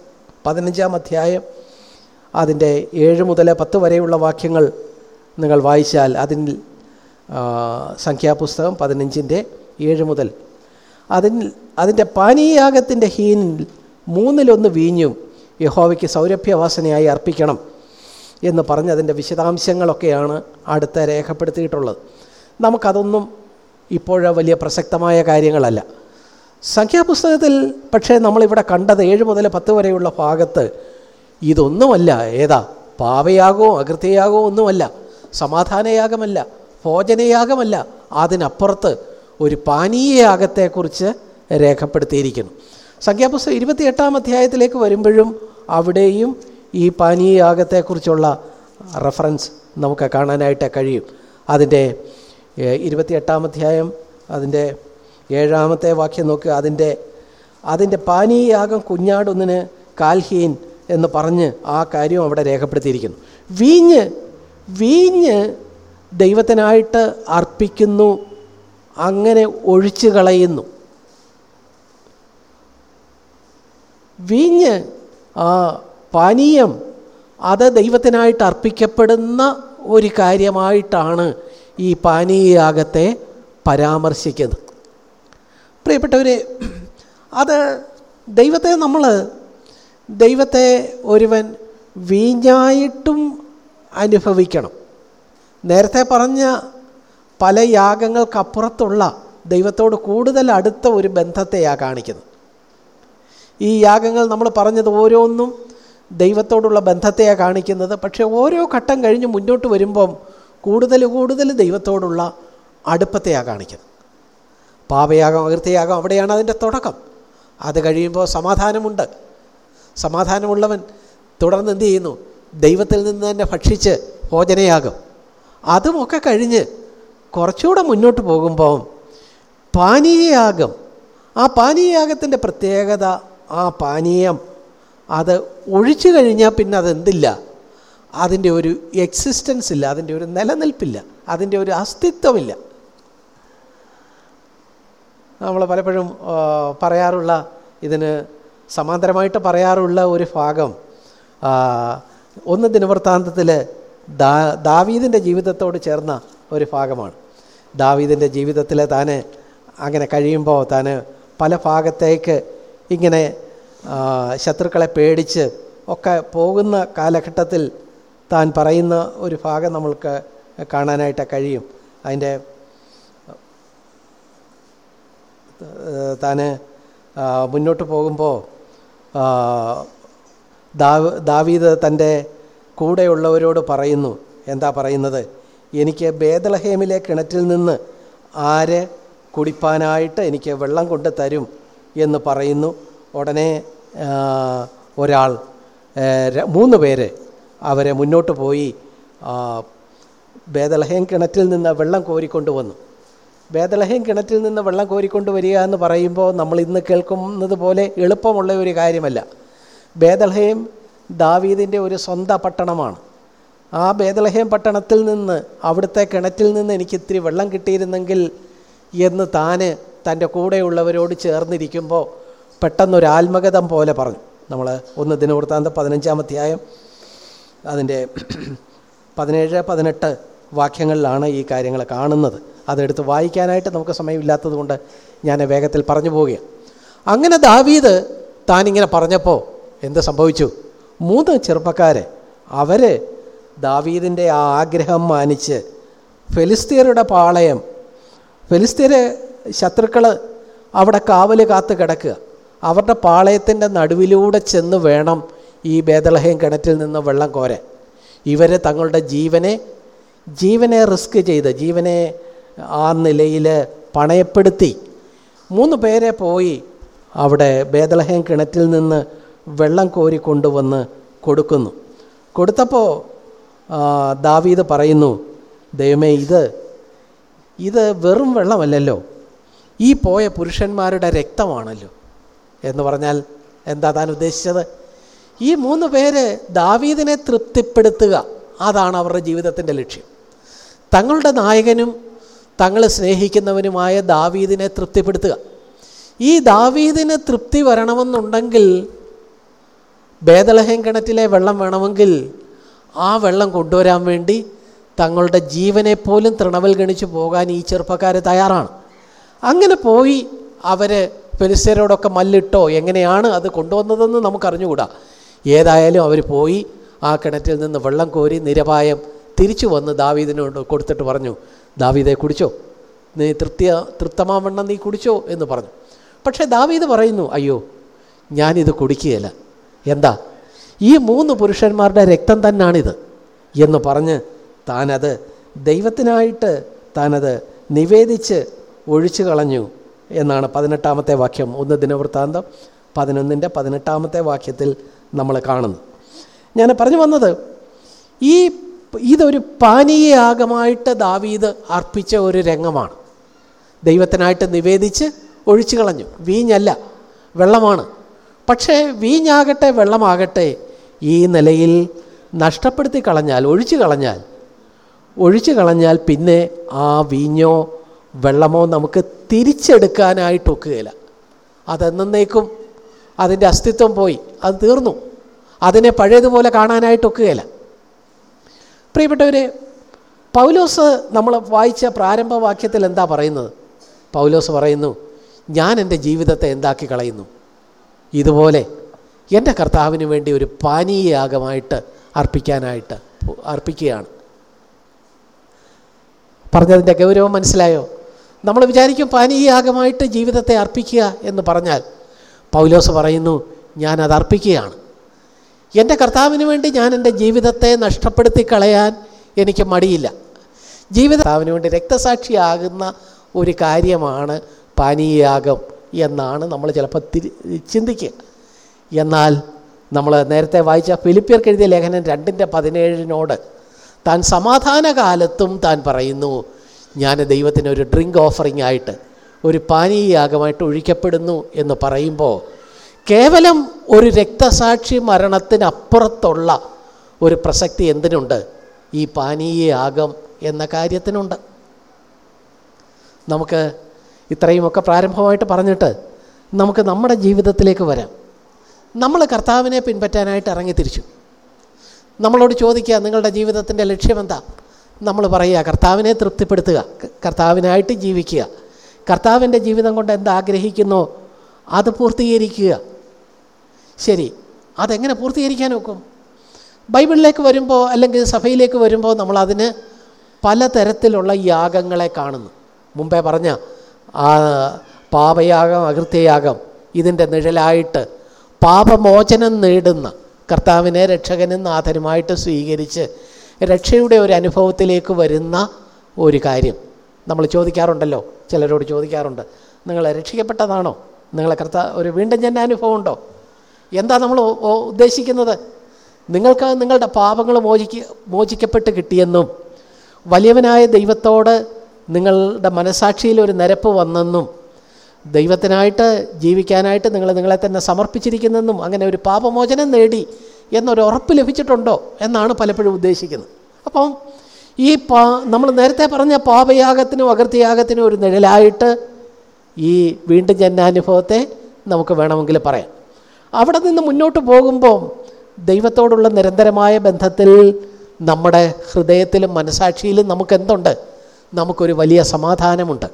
Speaker 1: പതിനഞ്ചാം അധ്യായം അതിൻ്റെ ഏഴ് മുതൽ പത്ത് വരെയുള്ള വാക്യങ്ങൾ നിങ്ങൾ വായിച്ചാൽ അതിൽ സംഖ്യാപുസ്തകം പതിനഞ്ചിൻ്റെ ഏഴ് മുതൽ അതിൽ അതിൻ്റെ പാനീയാഗത്തിൻ്റെ ഹീനിൽ മൂന്നിലൊന്ന് വീഞ്ഞും യഹോവയ്ക്ക് സൗരഭ്യവാസനയായി അർപ്പിക്കണം എന്ന് പറഞ്ഞ് അതിൻ്റെ വിശദാംശങ്ങളൊക്കെയാണ് അടുത്ത രേഖപ്പെടുത്തിയിട്ടുള്ളത്. നമുക്കതൊന്നും ഇപ്പോഴ വലിയ പ്രസക്തമായ കാര്യങ്ങളല്ല. സംഖ്യാപുസ്തകത്തിൽ പക്ഷേ നമ്മളിവിടെ കണ്ടത് ഏഴ് മുതൽ പത്ത് വരെയുള്ള ഭാഗത്ത് ഇതൊന്നുമല്ല. ഏതാ? പാപയാഗവും അകൃത്യയാഗവും ഒന്നുമല്ല, സമാധാനയാഗമല്ല, ഭോജനയാഗമല്ല. അതിനപ്പുറത്ത് ഒരു പാനീയയാഗത്തെക്കുറിച്ച് രേഖപ്പെടുത്തിയിരിക്കുന്നു. സംഖ്യാപുസ്തകം ഇരുപത്തിയെട്ടാം അധ്യായത്തിലേക്ക് വരുമ്പോഴും അവിടെയും ഈ പാനീയയാഗത്തെക്കുറിച്ചുള്ള റെഫറൻസ് നമുക്ക് കാണാനായിട്ട് കഴിയും. അതിൻ്റെ ഇരുപത്തിയെട്ടാം അധ്യായം അതിൻ്റെ ഏഴാമത്തെ വാക്യം നോക്കുക. അതിൻ്റെ അതിൻ്റെ പാനീയയാഗം കുഞ്ഞാടൊന്നിന് കാൽഹീൻ എന്ന് പറഞ്ഞ് ആ കാര്യം അവിടെ രേഖപ്പെടുത്തിയിരിക്കുന്നു. വീഞ്ഞ് വീഞ്ഞ് ദൈവത്തിനായിട്ട് അർപ്പിക്കുന്നു, അങ്ങനെ ഒഴിച്ചു കളയുന്നു. വീഞ്ഞ് ആ പാനീയം അത് ദൈവത്തിനായിട്ട് അർപ്പിക്കപ്പെടുന്ന ഒരു കാര്യമായിട്ടാണ് ഈ പാനീയയാഗത്തെ പരാമർശിക്കുന്നത്. പ്രിയപ്പെട്ടവരെ, അത് ദൈവത്തെ നമ്മൾ ദൈവത്തെ ഒരുവൻ വീഞ്ഞായിട്ടും അനുഭവിക്കണം. നേരത്തെ പറഞ്ഞ പല യാഗങ്ങൾക്കപ്പുറത്തുള്ള ദൈവത്തോട് കൂടുതൽ അടുത്ത ഒരു ബന്ധത്തെയാണ് കാണിക്കുന്നത്. ഈ യാഗങ്ങൾ നമ്മൾ പറഞ്ഞത് ഓരോന്നും ദൈവത്തോടുള്ള ബന്ധത്തെയാണ് കാണിക്കുന്നത്. പക്ഷേ ഓരോ ഘട്ടം കഴിഞ്ഞ് മുന്നോട്ട് വരുമ്പം കൂടുതൽ കൂടുതൽ ദൈവത്തോടുള്ള അടുപ്പത്തെയാണ് കാണിക്കുന്നത്. പാപയാഗം അകൃത്യയാഗം അവിടെയാണ് അതിൻ്റെ തുടക്കം. അത് കഴിയുമ്പോൾ സമാധാനമുണ്ട്. സമാധാനമുള്ളവൻ തുടർന്ന് എന്ത് ചെയ്യുന്നു? ദൈവത്തിൽ നിന്ന് തന്നെ ഭക്ഷിച്ച് ഭോജനയാകും. അതുമൊക്കെ കഴിഞ്ഞ് കുറച്ചുകൂടെ മുന്നോട്ട് പോകുമ്പോൾ പാനീയയാഗം, ആ പാനീയയാഗത്തിൻ്റെ പ്രത്യേകത, ആ പാനീയം അത് ഒഴിച്ചു കഴിഞ്ഞാൽ പിന്നെ അതെന്തില്ല, അതിൻ്റെ ഒരു എക്സിസ്റ്റൻസ് ഇല്ല, അതിൻ്റെ ഒരു നിലനിൽപ്പില്ല, അതിൻ്റെ ഒരു അസ്തിത്വമില്ല. നമ്മൾ പലപ്പോഴും പറയാറുള്ള, ഇതിന് സമാന്തരമായിട്ട് പറയാറുള്ള ഒരു ഭാഗം ഒന്ന് ദിനവൃത്താന്തത്തിൽ ദാ ദാവീദിൻ്റെ ജീവിതത്തോട് ചേർന്ന ഒരു ഭാഗമാണ്. ദാവീദിൻ്റെ ജീവിതത്തിൽ താൻ അങ്ങനെ കഴിയുമ്പോൾ താൻ പല ഭാഗത്തേക്ക് ഇങ്ങനെ ശത്രുക്കളെ പേടിച്ച് ഒക്കെ പോകുന്ന കാലഘട്ടത്തിൽ താൻ പറയുന്ന ഒരു ഭാഗം നമ്മൾക്ക് കാണാനായിട്ട് കഴിയും. അതിൻ്റെ താൻ മുന്നോട്ട് പോകുമ്പോൾ ദാവീദ് തൻ്റെ കൂടെയുള്ളവരോട് പറയുന്നു. എന്താ പറയുന്നത്? എനിക്ക് ബേത്ലഹേമിലെ കിണറ്റിൽ നിന്ന് ആര് കുടിപ്പാനായിട്ട് എനിക്ക് വെള്ളം കൊണ്ട് തരും എന്ന് പറയുന്നു. ഉടനെ ഒരാൾ, മൂന്ന് പേര് അവരെ മുന്നോട്ട് പോയി ബേത്ലഹേം കിണറ്റിൽ നിന്ന് വെള്ളം കോരിക്കൊണ്ട് വന്നു. ബേത്ലഹേം കിണറ്റിൽ നിന്ന് വെള്ളം കോരിക്കൊണ്ട് വരിക എന്ന് പറയുമ്പോൾ നമ്മൾ ഇന്ന് കേൾക്കുന്നത് പോലെ എളുപ്പമുള്ള ഒരു കാര്യമല്ല. ബേത്ലഹേം ദാവീദിൻ്റെ ഒരു സ്വന്തം പട്ടണമാണ്. ആ ബേത്ലഹേം പട്ടണത്തിൽ നിന്ന്, അവിടുത്തെ കിണറ്റിൽ നിന്ന് എനിക്ക് ഇത്തിരി വെള്ളം കിട്ടിയിരുന്നെങ്കിൽ എന്ന് താന് തൻ്റെ കൂടെയുള്ളവരോട് ചേർന്നിരിക്കുമ്പോൾ പെട്ടെന്നൊരു ആത്മഗതം പോലെ പറഞ്ഞു. നമ്മൾ ഒന്ന് ദിനവൃത്താന്തം പതിനഞ്ചാം അധ്യായം അതിൻ്റെ പതിനേഴ് പതിനെട്ട് വാക്യങ്ങളിലാണ് ഈ കാര്യങ്ങൾ കാണുന്നത്. അതെടുത്ത് വായിക്കാനായിട്ട് നമുക്ക് സമയമില്ലാത്തത് കൊണ്ട് ഞാൻ വേഗത്തിൽ പറഞ്ഞു പോവുകയാണ്. അങ്ങനെ ദാവീദ് താനിങ്ങനെ പറഞ്ഞപ്പോൾ എന്ത് സംഭവിച്ചു? മൂന്ന് ചെറുപ്പക്കാരെ, അവർ ദാവീദിൻ്റെ ആ ആഗ്രഹം മാനിച്ച് ഫെലിസ്തീയരുടെ പാളയം, ഫെലിസ്തീയരെ ശത്രുക്കൾ അവിടെ കാവൽ കാത്ത് കിടക്കുക, അവരുടെ പാളയത്തിൻ്റെ നടുവിലൂടെ ചെന്ന് വേണം ഈ ബേത്ലഹേം കിണറ്റിൽ നിന്ന് വെള്ളം കോരാൻ. ഇവർ തങ്ങളുടെ ജീവനെ ജീവനെ റിസ്ക് ചെയ്ത്, ജീവനെ ആ നിലയിൽ പണയപ്പെടുത്തി മൂന്ന് പേരെ പോയി അവിടെ ബേത്ലഹേം കിണറ്റിൽ നിന്ന് വെള്ളം കോരി കൊണ്ടുവന്ന് കൊടുക്കുന്നു. കൊടുത്തപ്പോൾ ദാവീദ് പറയുന്നു, ദൈവമേ, ഇത് ഇത് വെറും വെള്ളമല്ലല്ലോ, ഈ പോയ പുരുഷന്മാരുടെ രക്തമാണല്ലോ എന്ന് പറഞ്ഞാൽ എന്താ താൻ ഉദ്ദേശിച്ചത്? ഈ മൂന്ന് പേര് ദാവീദിനെ തൃപ്തിപ്പെടുത്തുക, അതാണ് അവരുടെ ജീവിതത്തിൻ്റെ ലക്ഷ്യം. തങ്ങളുടെ നായകനും തങ്ങൾ സ്നേഹിക്കുന്നവനുമായ ദാവീദിനെ തൃപ്തിപ്പെടുത്തുക. ഈ ദാവീദിന് തൃപ്തി വരണമെന്നുണ്ടെങ്കിൽ ബേദലഹേം കിണറ്റിലെ വെള്ളം വേണമെങ്കിൽ ആ വെള്ളം കൊണ്ടുവരാൻ വേണ്ടി തങ്ങളുടെ ജീവനെ പോലും തൃണവൽ ഗണിച്ച് പോകാൻ ഈ ചെറുപ്പക്കാർ തയ്യാറാണ്. അങ്ങനെ പോയി അവർ ഫെലിസ്ത്യരോടൊക്കെ മല്ലിട്ടോ എങ്ങനെയാണ് അത് കൊണ്ടുവന്നതെന്ന് നമുക്കറിഞ്ഞുകൂടാ. ഏതായാലും അവർ പോയി ആ കിണറ്റിൽ നിന്ന് വെള്ളം കോരി നിരപായം തിരിച്ചു വന്ന് ദാവീദിനോട് കൊടുത്തിട്ട് പറഞ്ഞു, ദാവീദെ കുടിച്ചോ, നീ തൃപ്തിയ തൃപ്തമാവണ്ണം നീ കുടിച്ചോ എന്ന് പറഞ്ഞു. പക്ഷേ ദാവീദ് പറയുന്നു, അയ്യോ ഞാനിത് കുടിക്കുകയില്ല. എന്താ, ഈ മൂന്ന് പുരുഷന്മാരുടെ രക്തം തന്നാണിത് എന്ന് പറഞ്ഞ് താനത് ദൈവത്തിനായിട്ട് താനത് നിവേദിച്ച് ഒഴിച്ചു കളഞ്ഞു എന്നാണ് പതിനെട്ടാമത്തെ വാക്യം. ഒന്ന് ദിനവൃത്താന്തം പതിനൊന്നിൻ്റെ പതിനെട്ടാമത്തെ വാക്യത്തിൽ നമ്മൾ കാണുന്നു. ഞാൻ പറഞ്ഞു വന്നത്, ഈ ഇതൊരു പാനീയയാഗമായിട്ട് ദാവീദ് അർപ്പിച്ച ഒരു രംഗമാണ്. ദൈവത്തിനായിട്ട് നിവേദിച്ച് ഒഴിച്ചു കളഞ്ഞു. വീഞ്ഞല്ല, വെള്ളമാണ്. പക്ഷേ വീഞ്ഞാകട്ടെ വെള്ളമാകട്ടെ ഈ നിലയിൽ നഷ്ടപ്പെടുത്തി കളഞ്ഞാൽ, ഒഴിച്ചു കളഞ്ഞാൽ ഒഴിച്ചു കളഞ്ഞാൽ പിന്നെ ആ വീഞ്ഞോ വെള്ളമോ നമുക്ക് തിരിച്ചെടുക്കാനായിട്ടൊക്കുകയില്ല. അതെന്നേക്കും അതിൻ്റെ അസ്തിത്വം പോയി, അത് തീർന്നു. അതിനെ പഴയതുപോലെ കാണാനായിട്ടൊക്കുകയില്ല. പ്രിയപ്പെട്ടവരെ, പൗലോസ് നമ്മൾ വായിച്ച പ്രാരംഭവാക്യത്തിൽ എന്താ പറയുന്നത്? പൗലോസ് പറയുന്നു, ഞാൻ എൻ്റെ ജീവിതത്തെ എന്താക്കി കളയുന്നു, ഇതുപോലെ എൻ്റെ കർത്താവിന് വേണ്ടി ഒരു പാനീയയാഗമായിട്ട് അർപ്പിക്കാനായിട്ട് അർപ്പിക്കുകയാണ്. പറഞ്ഞതിൻ്റെ ഗൗരവം മനസ്സിലായോ? നമ്മൾ വിചാരിക്കും പാനീയയാഗമായിട്ട് ജീവിതത്തെ അർപ്പിക്കുക എന്ന് പറഞ്ഞാൽ, പൗലോസ് പറയുന്നു, ഞാനത് അർപ്പിക്കുകയാണ്. എൻ്റെ കർത്താവിന് വേണ്ടി ഞാൻ എൻ്റെ ജീവിതത്തെ നഷ്ടപ്പെടുത്തി കളയാൻ എനിക്ക് മടിയില്ല. ജീവിത കർത്താവിന് വേണ്ടി രക്തസാക്ഷിയാകുന്ന ഒരു കാര്യമാണ് പാനീയയാഗം എന്നാണ് നമ്മൾ ചിലപ്പോൾ തിരി ചിന്തിക്കുക. എന്നാൽ നമ്മൾ നേരത്തെ വായിച്ച ഫിലിപ്പിയർക്ക് എഴുതിയ ലേഖനം രണ്ടിൻ്റെ പതിനേഴിനോട് താൻ സമാധാന കാലത്തും താൻ പറയുന്നു, ഞാൻ ദൈവത്തിന് ഒരു ഡ്രിങ്ക് ഓഫറിംഗ് ആയിട്ട്, ഒരു പാനീയയാഗമായിട്ട് ഒഴിക്കപ്പെടുന്നു എന്ന് പറയുമ്പോൾ കേവലം ഒരു രക്തസാക്ഷി മരണത്തിനപ്പുറത്തുള്ള ഒരു പ്രസക്തി എന്തിനുണ്ട്? ഈ പാനീയയാഗം എന്ന കാര്യത്തിനുണ്ട്. നമുക്ക് ഇത്രയുമൊക്കെ പ്രാരംഭമായിട്ട് പറഞ്ഞിട്ട് നമുക്ക് നമ്മുടെ ജീവിതത്തിലേക്ക് വരാം. നമ്മൾ കർത്താവിനെ പിൻപറ്റാനായിട്ട് ഇറങ്ങി തിരിച്ചു. നമ്മളോട് ചോദിക്കുക, നിങ്ങളുടെ ജീവിതത്തിൻ്റെ ലക്ഷ്യമെന്താ? നമ്മൾ പറയുക, കർത്താവിനെ തൃപ്തിപ്പെടുത്തുക, കർത്താവിനായിട്ട് ജീവിക്കുക, കർത്താവിൻ്റെ ജീവിതം കൊണ്ട് എന്താഗ്രഹിക്കുന്നോ അത് പൂർത്തീകരിക്കുക. ശരി, അതെങ്ങനെ പൂർത്തീകരിക്കാൻ ഒക്കും? ബൈബിളിലേക്ക് വരുമ്പോൾ അല്ലെങ്കിൽ സഭയിലേക്ക് വരുമ്പോൾ നമ്മളതിന് പലതരത്തിലുള്ള യാഗങ്ങളെ കാണുന്നു. മുമ്പേ പറഞ്ഞ ആ പാപയാഗം, അകൃത്യയാഗം, ഇതിൻ്റെ നിഴലായിട്ട് പാപമോചനം നേടുന്ന കർത്താവിനെ രക്ഷകനും നാഥനുമായിട്ട് സ്വീകരിച്ച് രക്ഷയുടെ ഒരു അനുഭവത്തിലേക്ക് വരുന്ന ഒരു കാര്യം നമ്മൾ ചോദിക്കാറുണ്ടല്ലോ. ചിലരോട് ചോദിക്കാറുണ്ട്, നിങ്ങൾ രക്ഷിക്കപ്പെട്ടതാണോ? നിങ്ങളെ കർത്താ ഒരു വീണ്ടും ജന്മ അനുഭവം ഉണ്ടോ? എന്താ നമ്മൾ ഉദ്ദേശിക്കുന്നത്? നിങ്ങൾക്ക് നിങ്ങളുടെ പാപങ്ങൾ മോചിക്ക മോചിക്കപ്പെട്ട് കിട്ടിയെന്നും വലിയവനായ ദൈവത്തോട് നിങ്ങളുടെ മനസാക്ഷിയിൽ ഒരു നിരപ്പ് വന്നെന്നും ദൈവത്തിനായിട്ട് ജീവിക്കാനായിട്ട് നിങ്ങൾ നിങ്ങളെ തന്നെ സമർപ്പിച്ചിരിക്കുന്നെന്നും അങ്ങനെ ഒരു പാപമോചനം നേടി എന്നൊരു ഉറപ്പ് ലഭിച്ചിട്ടുണ്ടോ എന്നാണ് പലപ്പോഴും ഉദ്ദേശിക്കുന്നത്. അപ്പം ഈ പാ നമ്മൾ നേരത്തെ പറഞ്ഞ പാപയാഗത്തിനും അകൃത്യയാഗത്തിനും ഒരു നിഴലായിട്ട് ഈ വീണ്ടും ജന്മാനുഭവത്തെ നമുക്ക് വേണമെങ്കിൽ പറയാം. അവിടെ നിന്ന് മുന്നോട്ട് പോകുമ്പോൾ ദൈവത്തോടുള്ള നിരന്തരമായ ബന്ധത്തിൽ നമ്മുടെ ഹൃദയത്തിലും മനസാക്ഷിയിലും നമുക്കെന്തുണ്ട്? നമുക്കൊരു വലിയ സമാധാനമുണ്ട്.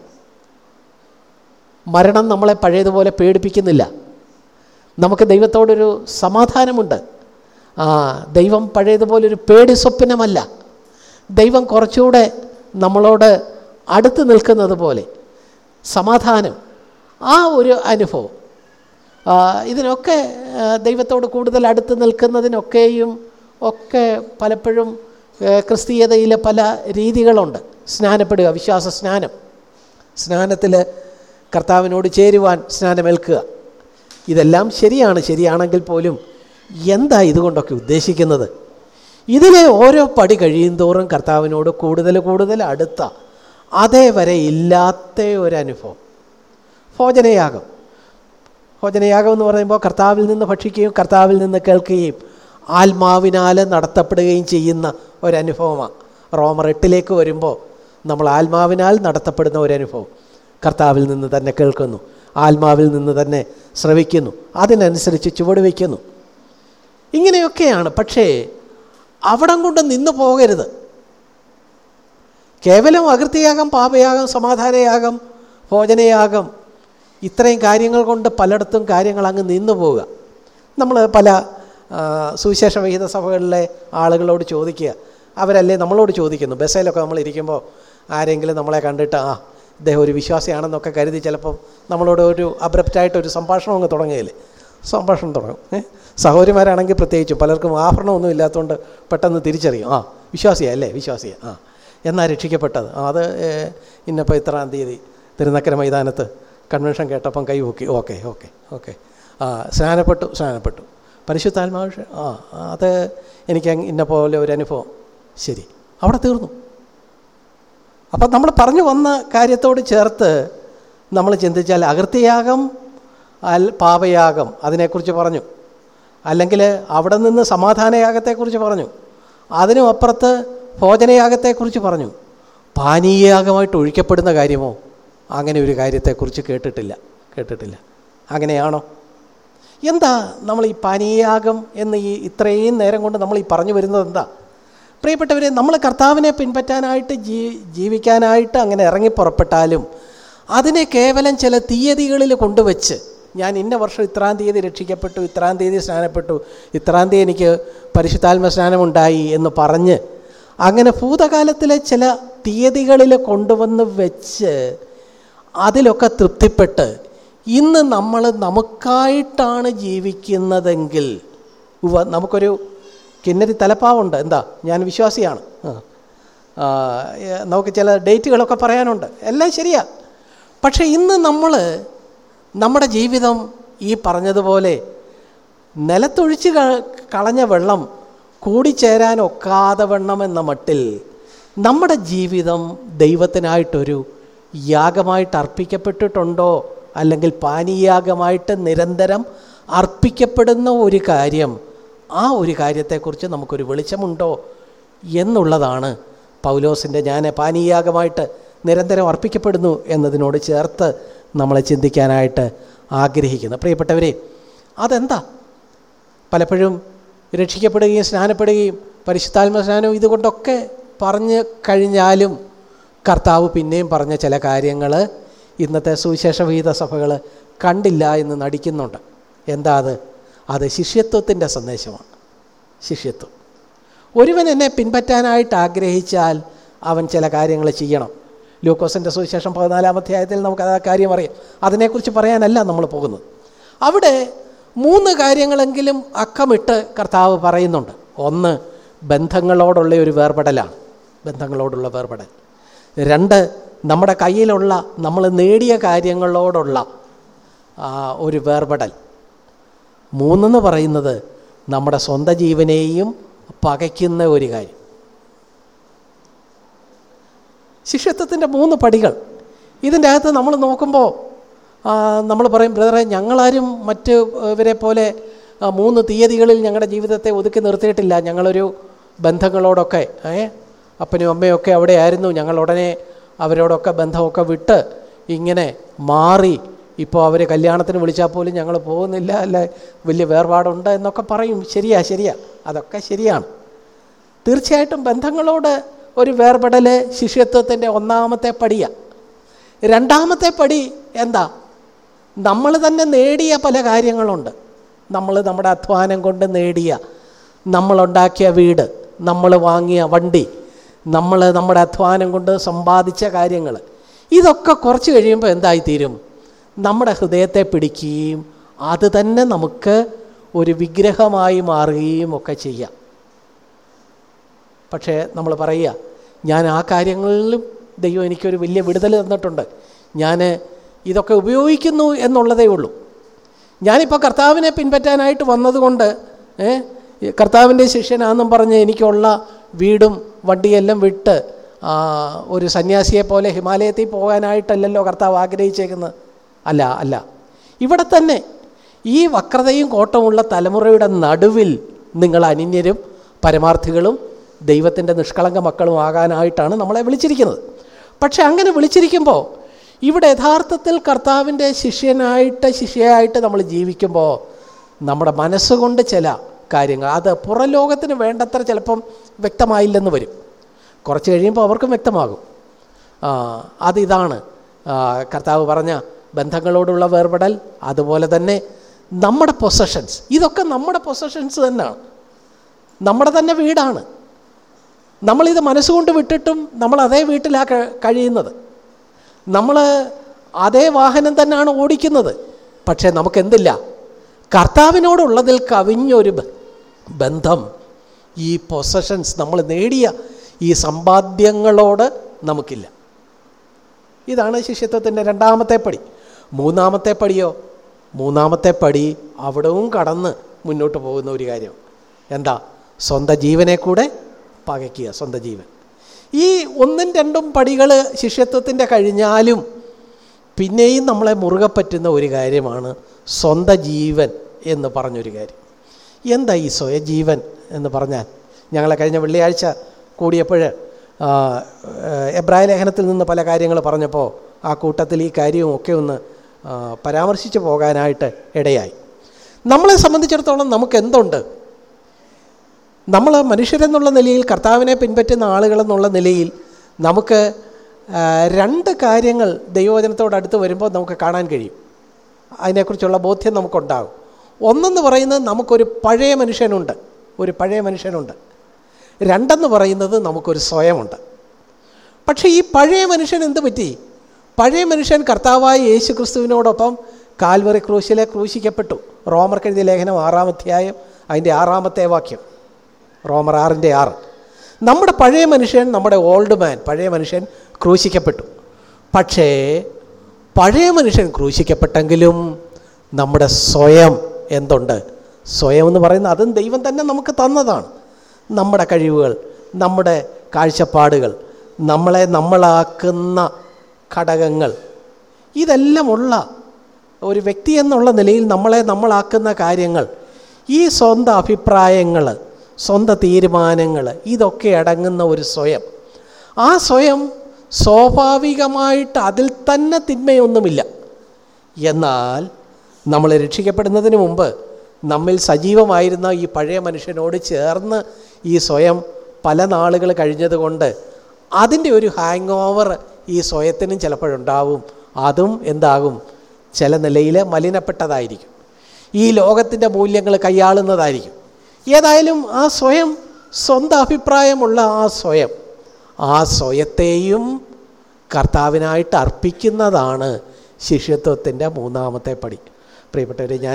Speaker 1: മരണം നമ്മളെ പഴയതുപോലെ പേടിപ്പിക്കുന്നില്ല. നമുക്ക് ദൈവത്തോടൊരു സമാധാനമുണ്ട്. ആ ദൈവം പഴയതുപോലൊരു പേടി സ്വപ്നമല്ല. ദൈവം കുറച്ചുകൂടെ നമ്മളോട് അടുത്ത് നിൽക്കുന്നത് പോലെ സമാധാനം, ആ ഒരു അനുഭവം. ഇതിനൊക്കെ ദൈവത്തോട് കൂടുതൽ അടുത്ത് നിൽക്കുന്നതിനൊക്കെയും ഒക്കെ പലപ്പോഴും ക്രിസ്തീയതയിലെ പല രീതികളുണ്ട്. സ്നാനപ്പെടുക, വിശ്വാസ സ്നാനം, സ്നാനത്തിൽ കർത്താവിനോട് ചേരുവാൻ സ്നാനമേൽക്കുക, ഇതെല്ലാം ശരിയാണ്. ശരിയാണെങ്കിൽ പോലും എന്താ ഇതുകൊണ്ടൊക്കെ ഉദ്ദേശിക്കുന്നത്? ഇതിലെ ഓരോ പടി കഴിയും തോറും കർത്താവിനോട് കൂടുതൽ കൂടുതൽ അടുത്ത അതേവരെ ഇല്ലാത്ത ഒരനുഭവം. ഭോജനയാഗം ഭോജനയാഗം എന്ന് പറയുമ്പോൾ കർത്താവിൽ നിന്ന് ഭക്ഷിക്കുകയും കർത്താവിൽ നിന്ന് കേൾക്കുകയും ആത്മാവിനാൽ നടത്തപ്പെടുകയും ചെയ്യുന്ന ഒരനുഭവമാണ്. റോമർ എട്ടിലേക്ക് വരുമ്പോൾ നമ്മൾ ആത്മാവിനാൽ നടത്തപ്പെടുന്ന ഒരനുഭവം, കർത്താവിൽ നിന്ന് തന്നെ കേൾക്കുന്നു, ആത്മാവിൽ നിന്ന് തന്നെ ശ്രവിക്കുന്നു, അതിനനുസരിച്ച് ചുവട് വയ്ക്കുന്നു. ഇങ്ങനെയൊക്കെയാണ്. പക്ഷേ അവിടം കൊണ്ട് നിന്ന് പോകരുത്. കേവലം അകൃത്യയാഗം, പാപയാഗം, സമാധാനയാഗം, ഭോജനയാഗം, ഇത്രയും കാര്യങ്ങൾ കൊണ്ട് പലയിടത്തും കാര്യങ്ങൾ അങ്ങ് നിന്നു പോവുക. നമ്മൾ പല സുവിശേഷ വിഹിത സഭകളിലെ ആളുകളോട് ചോദിക്കുക, അവരല്ലേ നമ്മളോട് ചോദിക്കുന്നു. ബസ്സിലൊക്കെ നമ്മൾ ഇരിക്കുമ്പോൾ ആരെങ്കിലും നമ്മളെ കണ്ടിട്ട് ആ ഇദ്ദേഹം ഒരു വിശ്വാസിയാണെന്നൊക്കെ കരുതി ചിലപ്പം നമ്മളോട് ഒരു അബ്രപ്റ്റായിട്ടൊരു സംഭാഷണം അങ്ങ് തുടങ്ങുകയില്ലേ, സംഭാഷണം തുടങ്ങും. ഏഹ് സഹോദരിമാരാണെങ്കിൽ പ്രത്യേകിച്ചും പലർക്കും ആഭരണമൊന്നും ഇല്ലാത്തതുകൊണ്ട് പെട്ടെന്ന് തിരിച്ചറിയും, ആ വിശ്വാസിയാണ് അല്ലേ, വിശ്വാസിയാണ്, ആ എന്നാ രക്ഷിക്കപ്പെട്ടത്, ആ അത് ഇന്നപ്പോൾ ഇത്രാം തീയതി തിരുനക്കര മൈതാനത്ത് കൺവെൻഷൻ കേട്ടപ്പം കൈ പൊക്കി, ഓക്കെ ഓക്കെ ഓക്കെ ആ സ്നാനപ്പെട്ടു സ്നാനപ്പെട്ടു പരിശുദ്ധാത്മാവ്, ആ അത് എനിക്ക് ഇന്ന പോലെ ഒരു അനുഭവം, ശരി, അവിടെ തീർന്നു. അപ്പം നമ്മൾ പറഞ്ഞു വന്ന കാര്യത്തോട് ചേർത്ത് നമ്മൾ ചിന്തിച്ചാൽ അകൃത്യയാഗം, അൽ പാപയാഗം അതിനെക്കുറിച്ച് പറഞ്ഞു, അല്ലെങ്കിൽ അവിടെ നിന്ന് സമാധാനയാഗത്തെക്കുറിച്ച് പറഞ്ഞു, അതിനും അപ്പുറത്ത് ഭോജനയാഗത്തെക്കുറിച്ച് പറഞ്ഞു. പാനീയയാഗമായിട്ട് ഒഴിക്കപ്പെടുന്ന കാര്യമോ അങ്ങനെ ഒരു കാര്യത്തെക്കുറിച്ച് കേട്ടിട്ടില്ല കേട്ടിട്ടില്ല അങ്ങനെയാണോ? എന്താ നമ്മൾ ഈ പാനീയയാഗം എന്ന് ഈ ഇത്രയും നേരം കൊണ്ട് നമ്മൾ ഈ പറഞ്ഞു വരുന്നത് എന്താ? പ്രിയപ്പെട്ടവരെ, നമ്മൾ കർത്താവിനെ പിൻപറ്റാനായിട്ട് ജീ ജീവിക്കാനായിട്ട് അങ്ങനെ ഇറങ്ങി പുറപ്പെട്ടാലും അതിനെ കേവലം ചില തീയതികളിൽ കൊണ്ടുവച്ച്, ഞാൻ ഇന്ന വർഷം ഇത്രാം തീയതി രക്ഷിക്കപ്പെട്ടു, ഇത്രാം തീയതി സ്നാനപ്പെട്ടു, ഇത്രാം തീയതി എനിക്ക് പരിശുദ്ധാത്മ സ്നാനമുണ്ടായി എന്ന് പറഞ്ഞ് അങ്ങനെ ഭൂതകാലത്തിലെ ചില തീയതികളിൽ കൊണ്ടുവന്ന് വെച്ച് അതിലൊക്കെ തൃപ്തിപ്പെട്ട് ഇന്ന് നമ്മൾ നമുക്കായിട്ടാണ് ജീവിക്കുന്നതെങ്കിൽ, നമുക്കൊരു കിന്നരി തലപ്പാവുണ്ട്, എന്താ ഞാൻ വിശ്വാസിയാണ്, നമുക്ക് ചില ഡേറ്റുകളൊക്കെ പറയാനുണ്ട്, എല്ലാം ശരിയാ. പക്ഷേ ഇന്ന് നമ്മൾ നമ്മുടെ ജീവിതം ഈ പറഞ്ഞതുപോലെ നിലത്തൊഴിച്ച് കളഞ്ഞ വെള്ളം കൂടിച്ചേരാൻ ഒക്കാതെ വണ്ണം എന്ന മട്ടിൽ നമ്മുടെ ജീവിതം ദൈവത്തിനായിട്ടൊരു യാഗമായിട്ട് അർപ്പിക്കപ്പെട്ടിട്ടുണ്ടോ, അല്ലെങ്കിൽ പാനീയാഗമായിട്ട് നിരന്തരം അർപ്പിക്കപ്പെടുന്ന ഒരു കാര്യം, ആ ഒരു കാര്യത്തെക്കുറിച്ച് നമുക്കൊരു വെളിച്ചമുണ്ടോ എന്നുള്ളതാണ് പൗലോസിൻ്റെ ഞാൻ പാനീയാഗമായിട്ട് നിരന്തരം അർപ്പിക്കപ്പെടുന്നു എന്നതിനോട് ചേർത്ത് നമ്മളെ ചിന്തിക്കാനായിട്ട് ആഗ്രഹിക്കുന്നത്. പ്രിയപ്പെട്ടവരെ, അതെന്താ? പലപ്പോഴും രക്ഷിക്കപ്പെടുകയും സ്നാനപ്പെടുകയും പരിശുദ്ധാത്മ സ്നാനവും ഇതുകൊണ്ടൊക്കെ പറഞ്ഞ് കഴിഞ്ഞാലും കർത്താവ് പിന്നെയും പറഞ്ഞ ചില കാര്യങ്ങൾ ഇന്നത്തെ സുവിശേഷ വിഹിത സഭകൾ കണ്ടില്ല എന്ന് നടിക്കുന്നുണ്ട്. എന്താ അത്? അത് ശിഷ്യത്വത്തിൻ്റെ സന്ദേശമാണ്. ശിഷ്യത്വം. ഒരുവൻ എന്നെ പിൻപറ്റാനായിട്ട് ആഗ്രഹിച്ചാൽ അവൻ ചില കാര്യങ്ങൾ ചെയ്യണം. ലൂക്കോസിൻ്റെ സുവിശേഷം പതിനാലാം അധ്യായത്തിൽ നമുക്ക് ആ കാര്യം അറിയാം. അതിനെക്കുറിച്ച് പറയാനല്ല നമ്മൾ പോകുന്നത്. അവിടെ മൂന്ന് കാര്യങ്ങളെങ്കിലും അക്കമിട്ട് കർത്താവ് പറയുന്നുണ്ട്. ഒന്ന്, ബന്ധങ്ങളോടുള്ള ഒരു വേർപെടലാണ്, ബന്ധങ്ങളോടുള്ള വേർപെടൽ. രണ്ട്, നമ്മുടെ കയ്യിലുള്ള നമ്മൾ നേടിയ കാര്യങ്ങളോടുള്ള ഒരു വേർപെടൽ. മൂന്നെന്ന് പറയുന്നത് നമ്മുടെ സ്വന്തം ജീവനെയും പകയ്ക്കുന്ന ഒരു കാര്യം. ശിഷ്യത്വത്തിൻ്റെ മൂന്ന് പടികൾ. ഇതിൻ്റെ അകത്ത് നമ്മൾ നോക്കുമ്പോൾ നമ്മൾ പറയും, ബ്രദറെ ഞങ്ങളാരും മറ്റ് ഇവരെ പോലെ മൂന്ന് തീയതികളിൽ ഞങ്ങളുടെ ജീവിതത്തെ ഒതുക്കി നിർത്തിയിട്ടില്ല. ഞങ്ങളൊരു ബന്ധങ്ങളോടൊക്കെ ഏ അപ്പനും അമ്മയും ഒക്കെ അവിടെ ആയിരുന്നു, ഞങ്ങൾ ഉടനെ അവരോടൊക്കെ ബന്ധമൊക്കെ വിട്ട് ഇങ്ങനെ മാറി. ഇപ്പോൾ അവർ കല്യാണത്തിന് വിളിച്ചാൽ പോലും ഞങ്ങൾ പോകുന്നില്ല, അല്ലെ വലിയ വേർപാടുണ്ട് എന്നൊക്കെ പറയും. ശരിയാ ശരിയാ അതൊക്കെ ശരിയാണ്. തീർച്ചയായിട്ടും ബന്ധങ്ങളോട് ഒരു വേർപെടൽ ശിഷ്യത്വത്തിൻ്റെ ഒന്നാമത്തെ പടിയാണ്. രണ്ടാമത്തെ പടി എന്താ? നമ്മൾ തന്നെ നേടിയ പല കാര്യങ്ങളുണ്ട്. നമ്മൾ നമ്മുടെ അധ്വാനം കൊണ്ട് നേടിയ, നമ്മളുണ്ടാക്കിയ വീട്, നമ്മൾ വാങ്ങിയ വണ്ടി, നമ്മൾ നമ്മുടെ അധ്വാനം കൊണ്ട് സമ്പാദിച്ച കാര്യങ്ങൾ, ഇതൊക്കെ കുറച്ച് കഴിയുമ്പോൾ എന്തായിത്തീരും? നമ്മുടെ ഹൃദയത്തെ പിടിക്കുകയും അത് തന്നെ നമുക്ക് ഒരു വിഗ്രഹമായി മാറുകയും ഒക്കെ ചെയ്യാം. പക്ഷേ നമ്മൾ പറയുക, ഞാൻ ആ കാര്യങ്ങളിലും ദൈവം എനിക്കൊരു വലിയ വിടുതൽ തന്നിട്ടുണ്ട്, ഞാൻ ഇതൊക്കെ ഉപയോഗിക്കുന്നു എന്നുള്ളതേ ഉള്ളൂ. ഞാനിപ്പോൾ കർത്താവിനെ പിൻപറ്റാനായിട്ട് വന്നതുകൊണ്ട് കർത്താവിൻ്റെ ശിഷ്യനാണെന്നും പറഞ്ഞ് എനിക്കുള്ള വീടും വണ്ടിയെല്ലാം വിട്ട് ഒരു സന്യാസിയെ പോലെ ഹിമാലയത്തിൽ പോകാനായിട്ടല്ലല്ലോ കർത്താവ് ആഗ്രഹിച്ചേക്കുന്നത്. അല്ല അല്ല ഇവിടെ തന്നെ ഈ വക്രതയും കോട്ടമുള്ള തലമുറയുടെ നടുവിൽ നിങ്ങൾ അനിന്യരും പരമാർത്ഥികളും ദൈവത്തിൻ്റെ നിഷ്കളങ്ക മക്കളും ആകാനായിട്ടാണ് നമ്മളെ വിളിച്ചിരിക്കുന്നത്. പക്ഷെ അങ്ങനെ വിളിച്ചിരിക്കുമ്പോൾ ഇവിടെ യഥാർത്ഥത്തിൽ കർത്താവിൻ്റെ ശിഷ്യനായിട്ട് ശിഷ്യയായിട്ട് നമ്മൾ ജീവിക്കുമ്പോൾ നമ്മുടെ മനസ്സുകൊണ്ട് ചില കാര്യങ്ങൾ. അത് പുറം ലോകത്തിന് വേണ്ടത്ര ചിലപ്പം വ്യക്തമായില്ലെന്ന് വരും. കുറച്ച് കഴിയുമ്പോൾ അവർക്കും വ്യക്തമാകും. അതിതാണ് കർത്താവ് പറഞ്ഞ ബന്ധങ്ങളോടുള്ള വേർപെടൽ. അതുപോലെ തന്നെ നമ്മുടെ പൊസഷൻസ്, ഇതൊക്കെ നമ്മുടെ പൊസഷൻസ് തന്നെയാണ്, നമ്മുടെ തന്നെ വീടാണ്. നമ്മളിത് മനസ്സുകൊണ്ട് വിട്ടിട്ടും നമ്മൾ അതേ വീട്ടിലാണ് കഴിയുന്നത്, നമ്മൾ അതേ വാഹനം തന്നെയാണ് ഓടിക്കുന്നത്. പക്ഷേ നമുക്കെന്തില്ല? കർത്താവിനോടുള്ളതിൽ കവിഞ്ഞൊരു ബന്ധം ഈ പൊസഷൻസ്, നമ്മൾ നേടിയ ഈ സമ്പാദ്യങ്ങളോട് നമുക്കില്ല. ഇതാണ് ശിഷ്യത്വത്തിൻ്റെ രണ്ടാമത്തെ പടി. മൂന്നാമത്തെ പടിയോ? മൂന്നാമത്തെ പടി അവിടവും കടന്ന് മുന്നോട്ട് പോകുന്ന ഒരു കാര്യം. എന്താ? സ്വന്തം ജീവനെ കൂടെ പകയ്ക്കുക. സ്വന്തം ജീവൻ. ഈ ഒന്നും രണ്ടും പടികൾ ശിഷ്യത്വത്തിൻ്റെ കഴിഞ്ഞാലും പിന്നെയും നമ്മളെ മുറുകെ പറ്റുന്ന ഒരു കാര്യമാണ് സ്വന്തം ജീവൻ എന്ന് പറഞ്ഞൊരു കാര്യം. എന്താ ഈ സ്വയജീവൻ എന്ന് പറഞ്ഞാൽ? ഞങ്ങളെ കഴിഞ്ഞ വെള്ളിയാഴ്ച കൂടിയപ്പോൾ എബ്രായ ലേഖനത്തിൽ നിന്ന് പല കാര്യങ്ങൾ പറഞ്ഞപ്പോൾ ആ കൂട്ടത്തിൽ ഈ കാര്യവും ഒക്കെ ഒന്ന് പരാമർശിച്ച് പോകാനായിട്ട് ഇടയായി. നമ്മളെ സംബന്ധിച്ചിടത്തോളം നമുക്ക് എന്തുണ്ട്? നമ്മൾ മനുഷ്യരെന്നുള്ള നിലയിൽ, കർത്താവിനെ പിൻപറ്റുന്ന ആളുകളെന്നുള്ള നിലയിൽ നമുക്ക് രണ്ട് കാര്യങ്ങൾ ദൈവവചനത്തോടടുത്ത് വരുമ്പോൾ നമുക്ക് കാണാൻ കഴിയും. അതിനെക്കുറിച്ചുള്ള ബോധ്യം നമുക്കുണ്ടാകും. ഒന്നെന്ന് പറയുന്നത് നമുക്കൊരു പഴയ മനുഷ്യനുണ്ട്, ഒരു പഴയ മനുഷ്യനുണ്ട്. രണ്ടെന്ന് പറയുന്നത് നമുക്കൊരു സ്വയമുണ്ട്. പക്ഷേ ഈ പഴയ മനുഷ്യൻ എന്ത് പറ്റി? പഴയ മനുഷ്യൻ കർത്താവായ യേശു ക്രിസ്തുവിനോടൊപ്പം കാൽവറി ക്രൂശിലെ ക്രൂശിക്കപ്പെട്ടു. റോമർക്കെഴുതിയ ലേഖനം ആറാം അധ്യായം അതിൻ്റെ ആറാമത്തെ വാക്യം, റോമർ ആറിൻ്റെ ആറ്. നമ്മുടെ പഴയ മനുഷ്യൻ, നമ്മുടെ ഓൾഡ് മാൻ, പഴയ മനുഷ്യൻ ക്രൂശിക്കപ്പെട്ടു. പക്ഷേ പഴയ മനുഷ്യൻ ക്രൂശിക്കപ്പെട്ടെങ്കിലും നമ്മുടെ സ്വയം എന്തുണ്ട്? സ്വയം എന്ന് പറയുന്നത് അതും ദൈവം തന്നെ നമുക്ക് തന്നതാണ്. നമ്മുടെ കഴിവുകൾ, നമ്മുടെ കാഴ്ചപ്പാടുകൾ, നമ്മളെ നമ്മളാക്കുന്ന ഘടകങ്ങൾ, ഇതെല്ലാമുള്ള ഒരു വ്യക്തി എന്നുള്ള നിലയിൽ നമ്മളെ നമ്മളാക്കുന്ന കാര്യങ്ങൾ, ഈ സ്വന്തം അഭിപ്രായങ്ങൾ, സ്വന്തം തീരുമാനങ്ങൾ, ഇതൊക്കെ അടങ്ങുന്ന ഒരു സ്വയം. ആ സ്വയം സ്വാഭാവികമായിട്ട് അതിൽ തന്നെ തിന്മയൊന്നുമില്ല. എന്നാൽ നമ്മൾ രക്ഷിക്കപ്പെടുന്നതിന് മുമ്പ് നമ്മിൽ സജീവമായിരുന്ന ഈ പഴയ മനുഷ്യനോട് ചേർന്ന് ഈ സ്വയം പല നാളുകൾ കഴിഞ്ഞതുകൊണ്ട് അതിൻ്റെ ഒരു ഹാങ് ഓവർ ഈ സ്വയത്തിനും ചിലപ്പോഴുണ്ടാവും. അതും എന്താകും? ചില നിലയിൽ മലിനപ്പെട്ടതായിരിക്കും, ഈ ലോകത്തിൻ്റെ മൂല്യങ്ങൾ കൈയാളുന്നതായിരിക്കും. ഏതായാലും ആ സ്വയം, സ്വന്തം അഭിപ്രായമുള്ള ആ സ്വയം, ആ സ്വയത്തെയും കർത്താവിനായിട്ട് അർപ്പിക്കുന്നതാണ് ശിഷ്യത്വത്തിൻ്റെ മൂന്നാമത്തെ പടി. പ്രിയപ്പെട്ടവരെ, ഞാൻ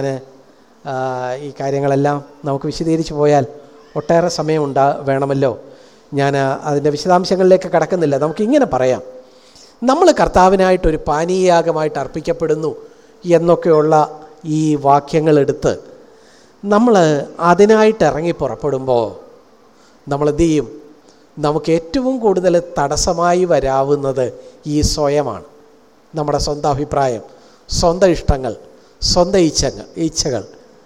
Speaker 1: ഈ കാര്യങ്ങളെല്ലാം നമുക്ക് വിശദീകരിച്ച് പോയാൽ ഒട്ടേറെ സമയം ഉണ്ടാ വേണമല്ലോ. ഞാൻ അതിൻ്റെ വിശദാംശങ്ങളിലേക്ക് കടക്കുന്നില്ല. നമുക്കിങ്ങനെ പറയാം, നമ്മൾ കർത്താവിനായിട്ടൊരു പാനീയാഗമായിട്ട് അർപ്പിക്കപ്പെടുന്നു എന്നൊക്കെയുള്ള ഈ വാക്യങ്ങളെടുത്ത് നമ്മൾ അതിനായിട്ട് ഇറങ്ങി പുറപ്പെടുമ്പോൾ നമ്മൾ എന്ത് ചെയ്യും? നമുക്ക് ഏറ്റവും കൂടുതൽ തടസ്സമായി വരാവുന്നത് ഈ സ്വയമാണ്. നമ്മുടെ സ്വന്തം അഭിപ്രായം, സ്വന്തം ഇഷ്ടങ്ങൾ, സ്വന്തം ഇച്ഛകൾ ഇച്ഛകൾ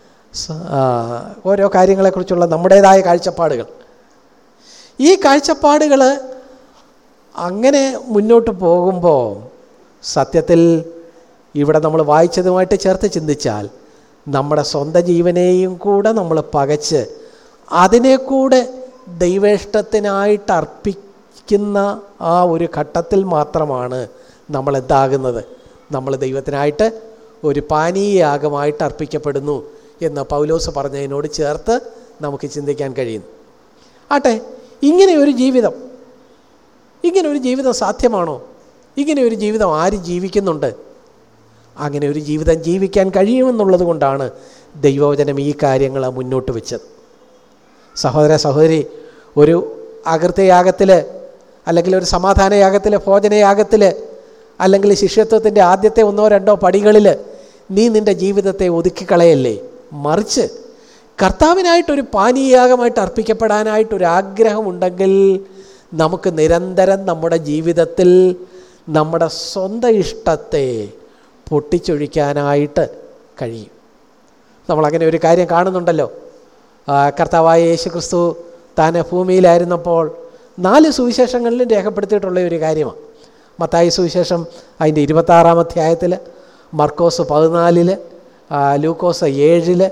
Speaker 1: ഓരോ കാര്യങ്ങളെക്കുറിച്ചുള്ള നമ്മുടേതായ കാഴ്ചപ്പാടുകൾ. ഈ കാഴ്ചപ്പാടുകൾ അങ്ങനെ മുന്നോട്ട് പോകുമ്പോൾ സത്യത്തിൽ ഇവിടെ നമ്മൾ വായിച്ചതുമായിട്ട് ചേർത്ത് ചിന്തിച്ചാൽ നമ്മുടെ സ്വന്തം ജീവനെയും കൂടെ നമ്മൾ പകച്ച് അതിനെ കൂടെ ദൈവേഷ്ടത്തിനായിട്ട് അർപ്പിക്കുന്ന ആ ഒരു ഘട്ടത്തിൽ മാത്രമാണ് നമ്മൾ എന്താകുന്നത്? നമ്മൾ ദൈവത്തിനായിട്ട് ഒരു പാനീയാഗമായിട്ട് അർപ്പിക്കപ്പെടുന്നു എന്ന് പൗലോസ് പറഞ്ഞതിനോട് ചേർത്ത് നമുക്ക് ചിന്തിക്കാൻ കഴിയുന്നു. ആട്ടെ, ഇങ്ങനെ ഒരു ജീവിതം ഇങ്ങനെ ഒരു ജീവിതം സാധ്യമാണോ? ഇങ്ങനെ ഒരു ജീവിതം ആര് ജീവിക്കുന്നുണ്ട്? അങ്ങനെ ഒരു ജീവിതം ജീവിക്കാൻ കഴിയുമെന്നുള്ളത് കൊണ്ടാണ് ദൈവവചനം ഈ കാര്യങ്ങൾ മുന്നോട്ട് വെച്ചത്. സഹോദര സഹോദരി, ഒരു അകൃത്യയാഗത്തിൽ അല്ലെങ്കിൽ ഒരു സമാധാനയാഗത്തിൽ, ഭോജനയാഗത്തിൽ, അല്ലെങ്കിൽ ശിഷ്യത്വത്തിൻ്റെ ആദ്യത്തെ ഒന്നോ രണ്ടോ പടികളിൽ നീ നിൻ്റെ ജീവിതത്തെ ഒതുക്കിക്കളയല്ലേ. മറിച്ച് കർത്താവിനായിട്ടൊരു പാനീയാഗമായിട്ട് അർപ്പിക്കപ്പെടാനായിട്ടൊരാഗ്രഹമുണ്ടെങ്കിൽ നമുക്ക് നിരന്തരം നമ്മുടെ ജീവിതത്തിൽ നമ്മുടെ സ്വന്തം ഇഷ്ടത്തെ പൊട്ടിച്ചൊഴിക്കാനായിട്ട് കഴിയും. നമ്മളങ്ങനെ ഒരു കാര്യം കാണുന്നുണ്ടല്ലോ. കർത്താവായ യേശു ക്രിസ്തു താൻ ഭൂമിയിലായിരുന്നപ്പോൾ നാല് സുവിശേഷങ്ങളിലും രേഖപ്പെടുത്തിയിട്ടുള്ള ഒരു കാര്യമാണ്. മത്തായി സുവിശേഷം അതിൻ്റെ ഇരുപത്താറാം അധ്യായത്തിൽ, മർക്കോസ് പതിനാലിൽ, ലൂക്കോസ് ഏഴിൽ,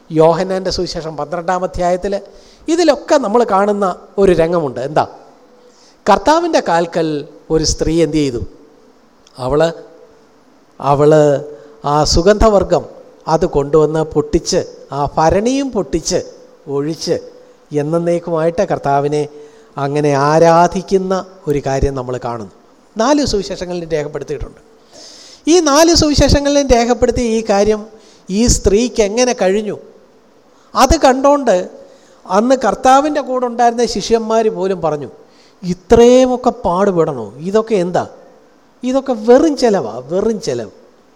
Speaker 1: യോഹന്നാൻ്റെ സുവിശേഷം പന്ത്രണ്ടാം അധ്യായത്തിൽ ഇതിലൊക്കെ നമ്മൾ കാണുന്ന ഒരു രംഗമുണ്ട്. എന്താ? കർത്താവിൻ്റെ കാൽക്കൽ ഒരു സ്ത്രീ എന്തു ചെയ്തു? അവൾ അവൾ ആ സുഗന്ധവർഗം അത് കൊണ്ടുവന്ന് പൊട്ടിച്ച്, ആ ഭരണിയും പൊട്ടിച്ച് ഒഴിച്ച് എന്നേക്കുമായിട്ട് കർത്താവിനെ അങ്ങനെ ആരാധിക്കുന്ന ഒരു കാര്യം നമ്മൾ കാണുന്നു. നാല് സുവിശേഷങ്ങളിലും രേഖപ്പെടുത്തിയിട്ടുണ്ട്. ഈ നാല് സുവിശേഷങ്ങളിലും രേഖപ്പെടുത്തിയ ഈ കാര്യം ഈ സ്ത്രീക്ക് എങ്ങനെ കഴിഞ്ഞു? അത് കണ്ടോണ്ട് അന്ന് കർത്താവിൻ്റെ കൂടെ ഉണ്ടായിരുന്ന ശിഷ്യന്മാർ പോലും പറഞ്ഞു, ഇത്രയുമൊക്കെ പാടുപെടണോ? ഇതൊക്കെ എന്താ? ഇതൊക്കെ വെറും ചിലവാ, വെറും ചിലവ്.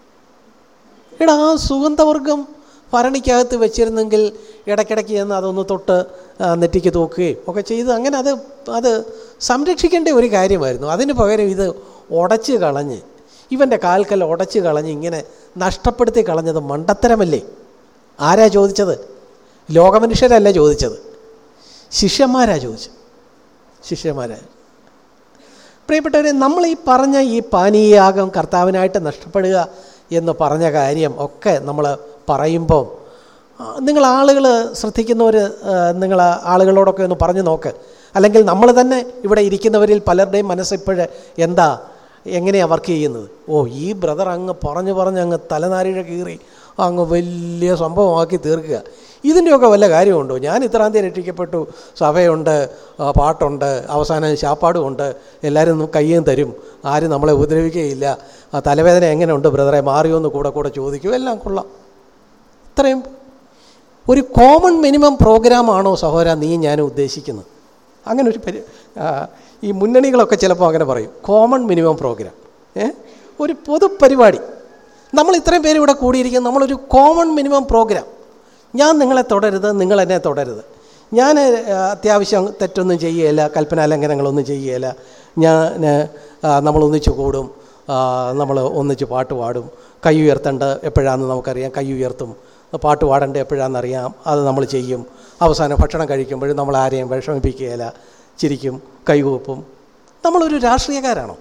Speaker 1: എടാ, ആ സുഗന്ധവർഗം ഭരണിക്കകത്ത് വെച്ചിരുന്നെങ്കിൽ ഇടയ്ക്കിടയ്ക്ക് ചെന്ന് അതൊന്ന് തൊട്ട് നെറ്റിക്ക് തൂക്കുകയും ഒക്കെ ചെയ്ത് അങ്ങനെ അത് അത് സംരക്ഷിക്കേണ്ട ഒരു കാര്യമായിരുന്നു. അതിന് പകരം ഇത് ഉടച്ച് കളഞ്ഞ്, ഇവൻ്റെ കാൽക്കൽ ഉടച്ച് കളഞ്ഞ് ഇങ്ങനെ നഷ്ടപ്പെടുത്തി കളഞ്ഞത് മണ്ടത്തരമല്ലേ? ആരാ ചോദിച്ചത്? ലോകമനുഷ്യരല്ല ചോദിച്ചത്, ശിഷ്യന്മാരാ ചോദിച്ചത്. ശിഷ്യന്മാരാ. പ്രിയപ്പെട്ടവരെ, നമ്മൾ ഈ പറഞ്ഞ ഈ പാനീയാഗം കർത്താവിനായിട്ട് നഷ്ടപ്പെടുക എന്ന് പറഞ്ഞ കാര്യം ഒക്കെ നമ്മൾ പറയുമ്പോൾ നിങ്ങൾ ആളുകൾ ശ്രദ്ധിക്കുന്നവർ നിങ്ങൾ ആളുകളോടൊക്കെ ഒന്ന് പറഞ്ഞു നോക്ക്. അല്ലെങ്കിൽ നമ്മൾ തന്നെ ഇവിടെ ഇരിക്കുന്നവരിൽ പലരുടെയും മനസ്സിപ്പോഴ് എന്താ, എങ്ങനെയാണ് വർക്ക് ചെയ്യുന്നത്? ഓ, ഈ ബ്രദർ അങ്ങ് പറഞ്ഞു പറഞ്ഞ് അങ്ങ് തലനാരിഴ കീറി അങ്ങ് വലിയ സംഭവമാക്കി തീർക്കുക. ഇതിൻ്റെയൊക്കെ വല്ല കാര്യമുണ്ടോ? ഞാൻ ഇത്രാം തീയതി രക്ഷിക്കപ്പെട്ടു, സഭയുണ്ട്, പാട്ടുണ്ട്, അവസാനം ശാപ്പാടുമുണ്ട്, എല്ലാവരും കയ്യും തരും, ആരും നമ്മളെ ഉപദ്രവിക്കുകയില്ല, തലവേദന എങ്ങനെയുണ്ട് ബ്രദറെ, മാറിയോന്ന് കൂടെ കൂടെ ചോദിക്കും, എല്ലാം കൊള്ളാം. ഇത്രയും ഒരു കോമൺ മിനിമം പ്രോഗ്രാമാണോ സഹോദര നീ ഞാനും ഉദ്ദേശിക്കുന്നത്? അങ്ങനെ ഒരു പരി ഈ മുന്നണികളൊക്കെ ചിലപ്പോൾ അങ്ങനെ പറയും, കോമൺ മിനിമം പ്രോഗ്രാം. ഏ ഒരു പൊതുപരിപാടി. നമ്മൾ ഇത്രയും പേര് ഇവിടെ കൂടിയിരിക്കുന്നത് നമ്മളൊരു കോമൺ മിനിമം പ്രോഗ്രാം. ഞാൻ നിങ്ങളെ തുടരുത്, നിങ്ങൾ എന്നെ തുടരുത്. ഞാൻ അത്യാവശ്യം തെറ്റൊന്നും ചെയ്യുകയില്ല, കൽപ്പനാലംഘനങ്ങളൊന്നും ചെയ്യുകയില്ല. ഞാൻ നമ്മളൊന്നിച്ച് കൂടും, നമ്മൾ ഒന്നിച്ച് പാട്ട് പാടും. കൈ ഉയർത്തേണ്ട എപ്പോഴാണെന്ന് നമുക്കറിയാം, കൈ ഉയർത്തും. പാട്ട് പാടേണ്ട എപ്പോഴാണെന്നറിയാം, അത് നമ്മൾ ചെയ്യും. അവസാനം ഭക്ഷണം കഴിക്കുമ്പോഴും നമ്മൾ ആരെയും വിഷമിപ്പിക്കുകയില്ല, ചിരിക്കും, കൈകൂപ്പും. നമ്മളൊരു രാഷ്ട്രീയക്കാരാണോ?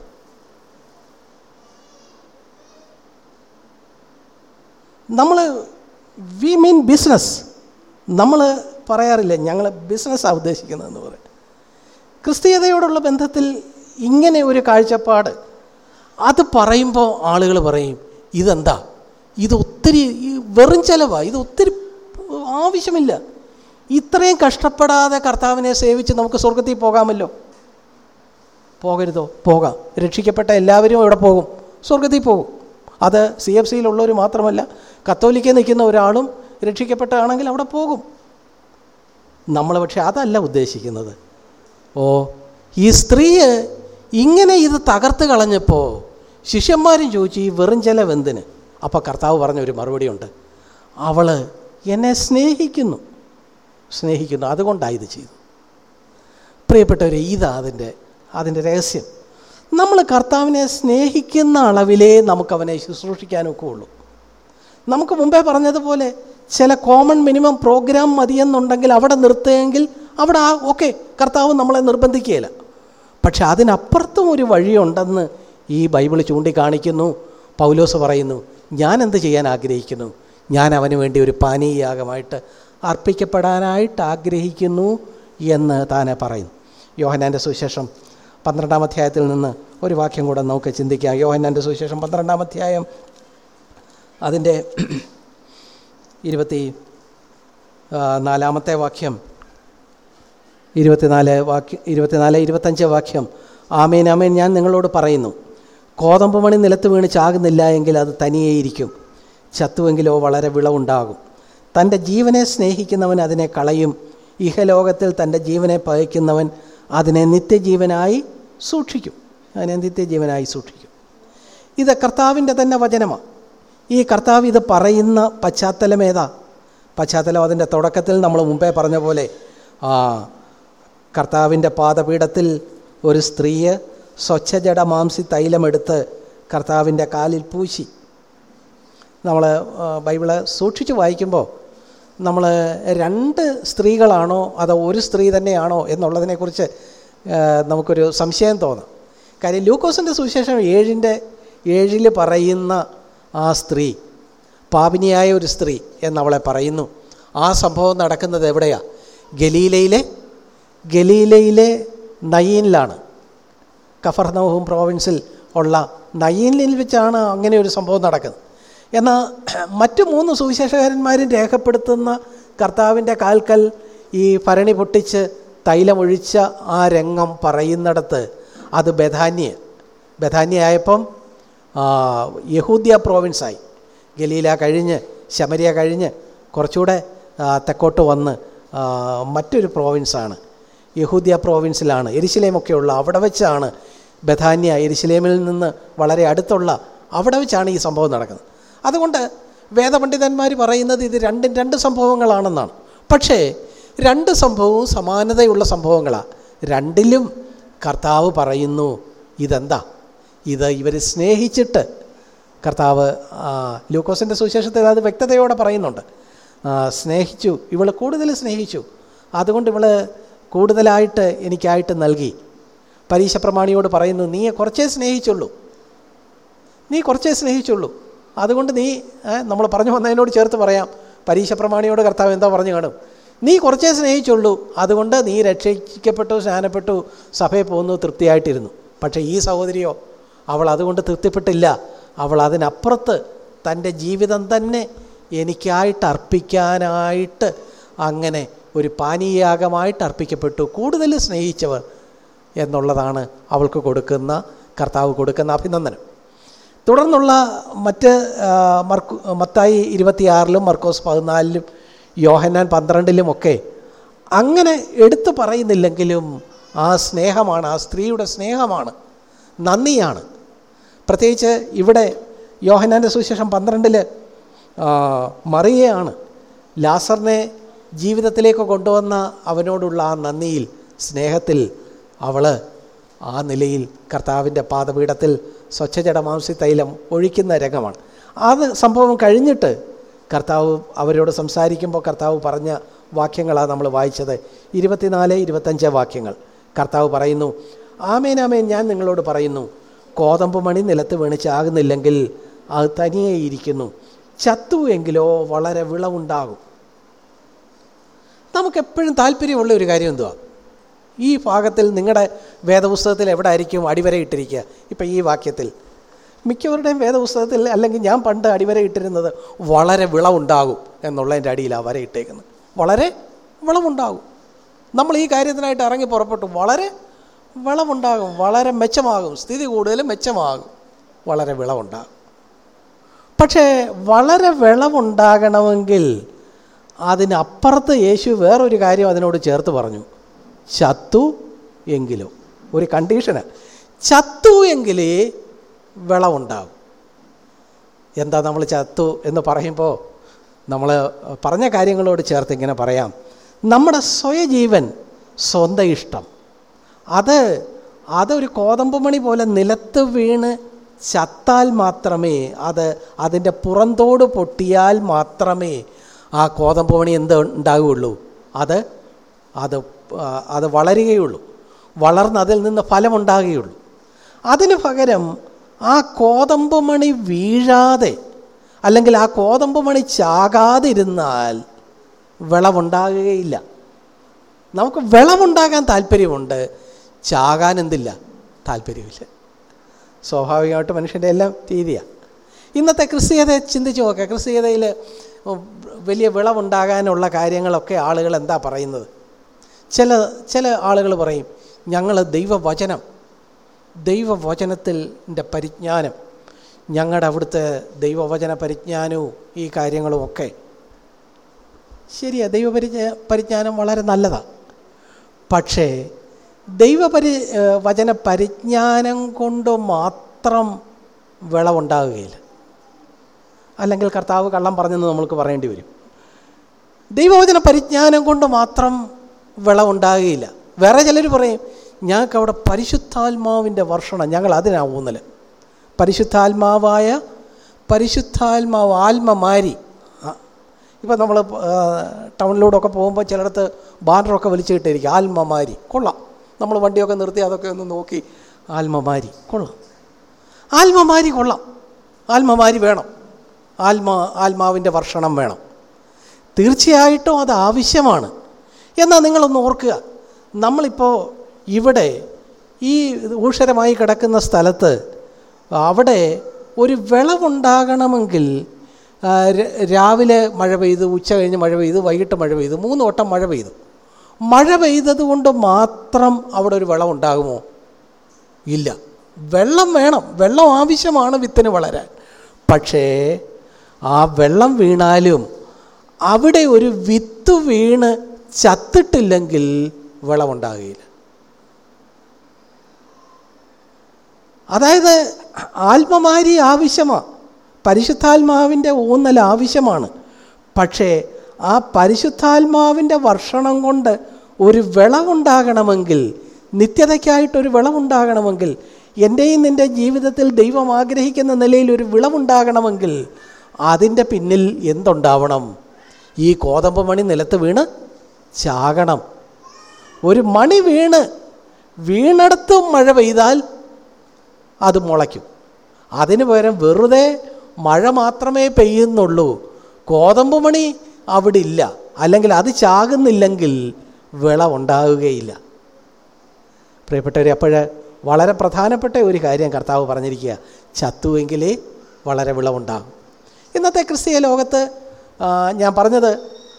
Speaker 1: നമ്മൾ വി മീൻ ബിസിനസ്. നമ്മൾ പറയാറില്ല ഞങ്ങൾ ബിസിനസ്സാണ് ഉദ്ദേശിക്കുന്നതെന്ന് പറയും. ക്രിസ്തീയതയോടുള്ള ബന്ധത്തിൽ ഇങ്ങനെ ഒരു കാഴ്ചപ്പാട് അത് പറയുമ്പോൾ ആളുകൾ പറയും, ഇതെന്താ, ഇത് ഒത്തിരി വെറും ചിലവാണ്, ഇത് ഒത്തിരി ആവശ്യമില്ല, ഇത്രയും കഷ്ടപ്പെടാതെ കർത്താവിനെ സേവിച്ച് നമുക്ക് സ്വർഗത്തിൽ പോകാമല്ലോ. പോകരുതോ? പോകാം. രക്ഷിക്കപ്പെട്ട എല്ലാവരും ഇവിടെ പോകും, സ്വർഗത്തിൽ പോകും. അത് സി എഫ് സിയിലുള്ളവർ മാത്രമല്ല, കത്തോലിക്ക നിൽക്കുന്ന ഒരാളും രക്ഷിക്കപ്പെട്ടതാണെങ്കിൽ അവിടെ പോകും. നമ്മൾ പക്ഷെ അതല്ല ഉദ്ദേശിക്കുന്നത്. ഓ, ഈ സ്ത്രീ ഇങ്ങനെ ഇത് തകർത്ത് കളഞ്ഞപ്പോൾ ശിഷ്യന്മാരും ചോദിച്ചു, ഈ വെറും ചിലവ് എന്തിന്? അപ്പോൾ കർത്താവ് പറഞ്ഞൊരു മറുപടിയുണ്ട്, അവൾ എന്നെ സ്നേഹിക്കുന്നു സ്നേഹിക്കുന്നു അതുകൊണ്ടാണ് ഇത് ചെയ്തു. പ്രിയപ്പെട്ടവരെ, ഇതാ അതിൻ്റെ അതിൻ്റെ രഹസ്യം. നമ്മൾ കർത്താവിനെ സ്നേഹിക്കുന്ന അളവിലേ നമുക്കവനെ ശുശ്രൂഷിക്കാനൊക്കെ ഉള്ളൂ. നമുക്ക് മുമ്പേ പറഞ്ഞതുപോലെ ചില കോമൺ മിനിമം പ്രോഗ്രാം മതിയെന്നുണ്ടെങ്കിൽ അവിടെ നിർത്തുകയെങ്കിൽ അവിടെ ആ ഓക്കെ, കർത്താവ് നമ്മളെ നിർബന്ധിക്കുകയില്ല. പക്ഷെ അതിനപ്പുറത്തും ഒരു വഴിയുണ്ടെന്ന് ഈ ബൈബിൾ ചൂണ്ടിക്കാണിക്കുന്നു. പൗലോസ് പറയുന്നു, ഞാൻ എന്ത് ചെയ്യാൻ ആഗ്രഹിക്കുന്നു? ഞാൻ അവന് വേണ്ടി ഒരു പാനീയാഗമായിട്ട് അർപ്പിക്കപ്പെടാനായിട്ട് ആഗ്രഹിക്കുന്നു എന്ന് താനെ പറയുന്നു. യോഹന്നാൻ്റെ സുവിശേഷം പന്ത്രണ്ടാം അധ്യായത്തിൽ നിന്ന് ഒരു വാക്യം കൂടെ നമുക്ക് ചിന്തിക്കാം. യോഹന്നാൻ്റെ സുവിശേഷം പന്ത്രണ്ടാം അധ്യായം അതിൻ്റെ ഇരുപത്തി നാലാമത്തെ വാക്യം, ഇരുപത്തിനാല് വാക്യം ഇരുപത്തിനാല് ഇരുപത്തഞ്ച് വാക്യം. ആമേൻ ആമേൻ ഞാൻ നിങ്ങളോട് പറയുന്നു, കോതമ്പ് മണി നിലത്ത് വീണ് ചാകുന്നില്ല എങ്കിൽ അത് തനിയേയിരിക്കും, ചത്തുവെങ്കിലോ വളരെ വിളവുണ്ടാകും. തൻ്റെ ജീവനെ സ്നേഹിക്കുന്നവൻ അതിനെ കളയും, ഇഹലോകത്തിൽ തൻ്റെ ജീവനെ പകയ്ക്കുന്നവൻ അതിനെ നിത്യജീവനായി സൂക്ഷിക്കും അതിനെ നിത്യജീവനായി സൂക്ഷിക്കും. ഇത് കർത്താവിൻ്റെ തന്നെ വചനമാണ്. ഈ കർത്താവ് ഇത് പറയുന്ന പശ്ചാത്തലം ഏതാ? പശ്ചാത്തലം അതിൻ്റെ തുടക്കത്തിൽ നമ്മൾ മുമ്പേ പറഞ്ഞ പോലെ ആ കർത്താവിൻ്റെ പാദപീഠത്തിൽ ഒരു സ്ത്രീയെ സ്വച്ഛജട മാംസി തൈലമെടുത്ത് കർത്താവിൻ്റെ കാലിൽ പൂശി. നമ്മൾ ബൈബിള് സൂക്ഷിച്ച് വായിക്കുമ്പോൾ നമ്മൾ രണ്ട് സ്ത്രീകളാണോ അതോ ഒരു സ്ത്രീ തന്നെയാണോ എന്നുള്ളതിനെക്കുറിച്ച് നമുക്കൊരു സംശയം തോന്നാം. കാര്യം ലൂക്കോസിൻ്റെ സുവിശേഷം ഏഴിൻ്റെ ഏഴിൽ പറയുന്ന ആ സ്ത്രീ പാപിനിയായ ഒരു സ്ത്രീ എന്നവളെ പറയുന്നു. ആ സംഭവം നടക്കുന്നത് എവിടെയാണ്? ഗലീലയിലെ ഗലീലയിലെ നയീനിലാണ്. കഫർനഹൂം പ്രോവിൻസിൽ ഉള്ള നയീനിൽ വെച്ചാണ് അങ്ങനെ ഒരു സംഭവം നടക്കുന്നത്. എന്നാൽ മറ്റു മൂന്ന് സുവിശേഷകന്മാരും രേഖപ്പെടുത്തുന്ന കർത്താവിൻ്റെ കാൽക്കൽ ഈ ഭരണി പൊട്ടിച്ച് തൈലമൊഴിച്ച ആ രംഗം പറയുന്നിടത്ത് അത് ബഥാന്യ ബഥാന്യ ആയപ്പം യഹൂദ്യ പ്രോവിൻസായി. ഗലീല കഴിഞ്ഞ് ശമരിയ കഴിഞ്ഞ് കുറച്ചുകൂടെ തെക്കോട്ട് വന്ന് മറ്റൊരു പ്രോവിൻസാണ്, യഹൂദ്യ പ്രോവിൻസിലാണ് യെരുശലേമൊക്കെയുള്ള. അവിടെ വെച്ചാണ് ബഥാന്യ, യെരുശലേമിൽ നിന്ന് വളരെ അടുത്തുള്ള അവിടെ വെച്ചാണ് ഈ സംഭവം നടക്കുന്നത്. അതുകൊണ്ട് വേദപണ്ഡിതന്മാർ പറയുന്നത് ഇത് രണ്ടും രണ്ട് സംഭവങ്ങളാണെന്നാണ്. പക്ഷേ രണ്ട് സംഭവവും സമാനതയുള്ള സംഭവങ്ങളാണ്. രണ്ടിലും കർത്താവ് പറയുന്നു ഇതെന്താ, ഇത് ഇവർ സ്നേഹിച്ചിട്ട് കർത്താവ് ലൂക്കോസിൻ്റെ സുവിശേഷത്തിൽ അത് വ്യക്തതയോടെ പറയുന്നുണ്ട്. സ്നേഹിച്ചു, ഇവൾ കൂടുതൽ സ്നേഹിച്ചു, അതുകൊണ്ട് ഇവൾ കൂടുതലായിട്ട് എനിക്കായിട്ട് നൽകി. പരീശപ്രമാണിയോട് പറയുന്നു, നീ കുറച്ചേ സ്നേഹിച്ചുള്ളൂ നീ കുറച്ചേ സ്നേഹിച്ചുള്ളൂ അതുകൊണ്ട് നീ, നമ്മൾ പറഞ്ഞു വന്നതിനോട് ചേർത്ത് പറയാം, പരീശപ്രമാണിയോട് കർത്താവ് എന്താ പറഞ്ഞു കാണും? നീ കുറച്ചേ സ്നേഹിച്ചുള്ളൂ, അതുകൊണ്ട് നീ രക്ഷിക്കപ്പെട്ടു, സ്നാനപ്പെട്ടു, സഭയിൽ പോകുന്നു, തൃപ്തിയായിട്ടിരുന്നു. പക്ഷേ ഈ സഹോദരിയോ, അവൾ അതുകൊണ്ട് തൃപ്തിപ്പെട്ടില്ല. അവൾ അതിനപ്പുറത്ത് തൻ്റെ ജീവിതം തന്നെ എനിക്കായിട്ട് അർപ്പിക്കാനായിട്ട് അങ്ങനെ ഒരു പാനീയാഗമായിട്ട് അർപ്പിക്കപ്പെട്ടു. കൂടുതൽ സ്നേഹിച്ചവർ എന്നുള്ളതാണ് അവൾക്ക് കൊടുക്കുന്ന കർത്താവ് കൊടുക്കുന്ന അഭിനന്ദനം. തുടർന്നുള്ള മറ്റ് മർക്കു മത്തായി ഇരുപത്തിയാറിലും മർക്കോസ് പതിനാലിലും യോഹന്നാൻ പന്ത്രണ്ടിലുമൊക്കെ അങ്ങനെ എടുത്തു പറയുന്നില്ലെങ്കിലും ആ സ്നേഹമാണ്, ആ സ്ത്രീയുടെ സ്നേഹമാണ്, നന്ദിയാണ്. പ്രത്യേകിച്ച് ഇവിടെ യോഹന്നാൻ്റെ സുവിശേഷം പന്ത്രണ്ടിൽ മറിയയാണ് ലാസറിനെ ജീവിതത്തിലേക്ക് കൊണ്ടുവന്ന അവനോടുള്ള ആ നന്ദിയിൽ, സ്നേഹത്തിൽ അവൾ ആ നിലയിൽ കർത്താവിൻ്റെ പാദപീഠത്തിൽ സ്വച്ഛജടമാംസി തൈലം ഒഴിക്കുന്ന രംഗമാണ്. അത് സംഭവം കഴിഞ്ഞിട്ട് കർത്താവ് അവരോട് സംസാരിക്കുമ്പോൾ കർത്താവ് പറഞ്ഞ വാക്യങ്ങളാണ് നമ്മൾ വായിച്ചത്. ഇരുപത്തിനാല് ഇരുപത്തഞ്ച് വാക്യങ്ങൾ കർത്താവ് പറയുന്നു, ആമേൻ ആമേൻ ഞാൻ നിങ്ങളോട് പറയുന്നു, കോതമ്പ് മണി നിലത്ത് വീണ് ചാകുന്നില്ലെങ്കിൽ അത് തനിയെ ഇരിക്കുന്നു, ചത്തു എങ്കിലോ വളരെ വിളവുണ്ടാകും. നമുക്കെപ്പോഴും താല്പര്യമുള്ള ഒരു കാര്യം എന്തുവാ? ഈ ഭാഗത്തിൽ നിങ്ങളുടെ വേദപുസ്തകത്തിൽ എവിടെ ആയിരിക്കും അടിവരയിട്ടിരിക്കുക? ഇപ്പം ഈ വാക്യത്തിൽ മിക്കവരുടെയും വേദപുസ്തകത്തിൽ, അല്ലെങ്കിൽ ഞാൻ പണ്ട് അടിവരയിട്ടിരുന്നത് വളരെ വിളവുണ്ടാകും എന്നുള്ളതിൻ്റെ അടിയിലാണ് വരയിട്ടേക്കുന്നത്. വളരെ വിളവുണ്ടാകും. നമ്മൾ ഈ കാര്യത്തിനായിട്ട് ഇറങ്ങി പുറപ്പെട്ടു, വളരെ വിളവുണ്ടാകും, വളരെ മെച്ചമാകും, സ്ഥിതി കൂടുതലും മെച്ചമാകും, വളരെ വിളവുണ്ടാകും. പക്ഷേ വളരെ വിളവുണ്ടാകണമെങ്കിൽ അതിനപ്പുറത്ത് യേശു വേറൊരു കാര്യം അതിനോട് ചേർത്ത് പറഞ്ഞു, ചത്തു എങ്കിലോ. ഒരു കണ്ടീഷന്, ചത്തു എങ്കിലേ വിളവുണ്ടാകും. എന്താ നമ്മൾ ചത്തു എന്ന് പറയുമ്പോൾ നമ്മൾ പറഞ്ഞ കാര്യങ്ങളോട് ചേർത്ത് ഇങ്ങനെ പറയാം, നമ്മുടെ സ്വയജീവൻ, സ്വന്തം ഇഷ്ടം, അത് അതൊരു കോതമ്പ് മണി പോലെ നിലത്ത് വീണ് ചത്താൽ മാത്രമേ, അത് അതിൻ്റെ പുറന്തോട് പൊട്ടിയാൽ മാത്രമേ ആ കോതമ്പ് മണി എന്ത് ഉണ്ടാകുകയുള്ളൂ, അത് അത് അത് വളരുകയുള്ളൂ, വളർന്ന് അതിൽ നിന്ന് ഫലമുണ്ടാകുകയുള്ളൂ. അതിന് പകരം ആ കോതമ്പ് മണി വീഴാതെ, അല്ലെങ്കിൽ ആ കോതമ്പ് മണി ചാകാതിരുന്നാൽ വിളവുണ്ടാകുകയില്ല. നമുക്ക് വിളവുണ്ടാകാൻ താല്പര്യമുണ്ട്, ചാകാൻ എന്തില്ല, താല്പര്യമില്ല. സ്വാഭാവികമായിട്ട് മനുഷ്യൻ്റെ എല്ലാം രീതിയാണ്. ഇന്നത്തെ ക്രിസ്തീയതയെ ചിന്തിച്ച് നോക്കുക. ക്രിസ്തീയതയിൽ വലിയ വിളവുണ്ടാകാനുള്ള കാര്യങ്ങളൊക്കെ ആളുകൾ എന്താ പറയുന്നത്? ചില ചില ആളുകൾ പറയും, ഞങ്ങൾ ദൈവവചനം ദൈവവചനത്തിൻ്റെ പരിജ്ഞാനം, ഞങ്ങളുടെ അവിടുത്തെ ദൈവവചന പരിജ്ഞാനവും ഈ കാര്യങ്ങളും ഒക്കെ ശരിയാ, ദൈവപരിജ്ഞ പരിജ്ഞാനം വളരെ നല്ലതാണ്. പക്ഷേ ദൈവപരി വചന പരിജ്ഞാനം കൊണ്ട് മാത്രം വിളവുണ്ടാകുകയില്ല. അല്ലെങ്കിൽ കർത്താവ് കള്ളം പറഞ്ഞെന്ന് നമ്മൾക്ക് പറയേണ്ടി വരും. ദൈവവചന പരിജ്ഞാനം കൊണ്ട് മാത്രം വിളവുണ്ടാകുകയില്ല. വേറെ ചിലർ പറയും, ഞങ്ങൾക്ക് അവിടെ പരിശുദ്ധാത്മാവിൻ്റെ വർഷണം, ഞങ്ങൾ അതിനാ ഊന്നൽ. പരിശുദ്ധാത്മാവായ പരിശുദ്ധാത്മാവ് ആത്മമാരി. ഇപ്പം നമ്മൾ ടൗണിലൂടെയൊക്കെ പോകുമ്പോൾ ചിലയിടത്ത് ബാനറൊക്കെ വലിച്ചിട്ടിരിക്കും, ആത്മമാരി. കൊള്ളാം. നമ്മൾ വണ്ടിയൊക്കെ നിർത്തി അതൊക്കെ ഒന്ന് നോക്കി, ആത്മമാരി കൊള്ളാം, ആത്മമാരി കൊള്ളാം, ആത്മമാരി വേണം, ആത്മാ ആത്മാവിൻ്റെ വർഷണം വേണം. തീർച്ചയായിട്ടും അത് ആവശ്യമാണ്. എന്നാൽ നിങ്ങളൊന്ന് ഓർക്കുക, നമ്മളിപ്പോൾ ഇവിടെ ഈ ഊഷരമായി കിടക്കുന്ന സ്ഥലത്ത് അവിടെ ഒരു വിളവുണ്ടാകണമെങ്കിൽ രാവിലെ മഴ പെയ്തു, ഉച്ച കഴിഞ്ഞ് മഴ പെയ്തു, വൈകിട്ട് മഴ പെയ്തു, മൂന്ന് വട്ടം മഴ പെയ്തു. മഴ പെയ്തത് കൊണ്ട് മാത്രം അവിടെ ഒരു വിളവുണ്ടാകുമോ? ഇല്ല. വെള്ളം വേണം, വെള്ളം ആവശ്യമാണ് വിത്തിന് വളരാൻ. പക്ഷേ ആ വെള്ളം വീണാലും അവിടെ ഒരു വിത്ത് വീണ് ചത്തിട്ടില്ലെങ്കിൽ വിളവുണ്ടാകുകയില്ല. അതായത് ആത്മമാരി ആവശ്യമാണ്, പരിശുദ്ധാത്മാവിൻ്റെ ഊന്നൽ ആവശ്യമാണ്. പക്ഷേ ആ പരിശുദ്ധാത്മാവിൻ്റെ വർഷണം കൊണ്ട് ഒരു വിളവുണ്ടാകണമെങ്കിൽ, നിത്യതയ്ക്കായിട്ടൊരു വിളവുണ്ടാകണമെങ്കിൽ, എൻ്റെയും നിൻ്റെ ജീവിതത്തിൽ ദൈവം ആഗ്രഹിക്കുന്ന നിലയിൽ ഒരു വിളവുണ്ടാകണമെങ്കിൽ അതിൻ്റെ പിന്നിൽ എന്തുണ്ടാവണം? ഈ കോതമ്പ് മണി നിലത്ത് വീണ് ചാകണം. ഒരു മണി വീണ് വീണെടുത്ത് മഴ പെയ്താൽ അത് മുളയ്ക്കും. അതിന് പകരം വെറുതെ മഴ മാത്രമേ പെയ്യുന്നുള്ളൂ, കോതമ്പ് മണി അവിടെ ഇല്ല, അല്ലെങ്കിൽ അത് ചാകുന്നില്ലെങ്കിൽ വിളവുണ്ടാകുകയില്ല. പ്രിയപ്പെട്ടവരെ, അപ്പോൾ വളരെ പ്രധാനപ്പെട്ട ഒരു കാര്യം കർത്താവ് പറഞ്ഞിരിക്കുക, ചത്തുവെങ്കിലേ വളരെ വിളവുണ്ടാകും. ഇന്നത്തെ ക്രിസ്തീയ ലോകത്ത് ഞാൻ പറഞ്ഞത്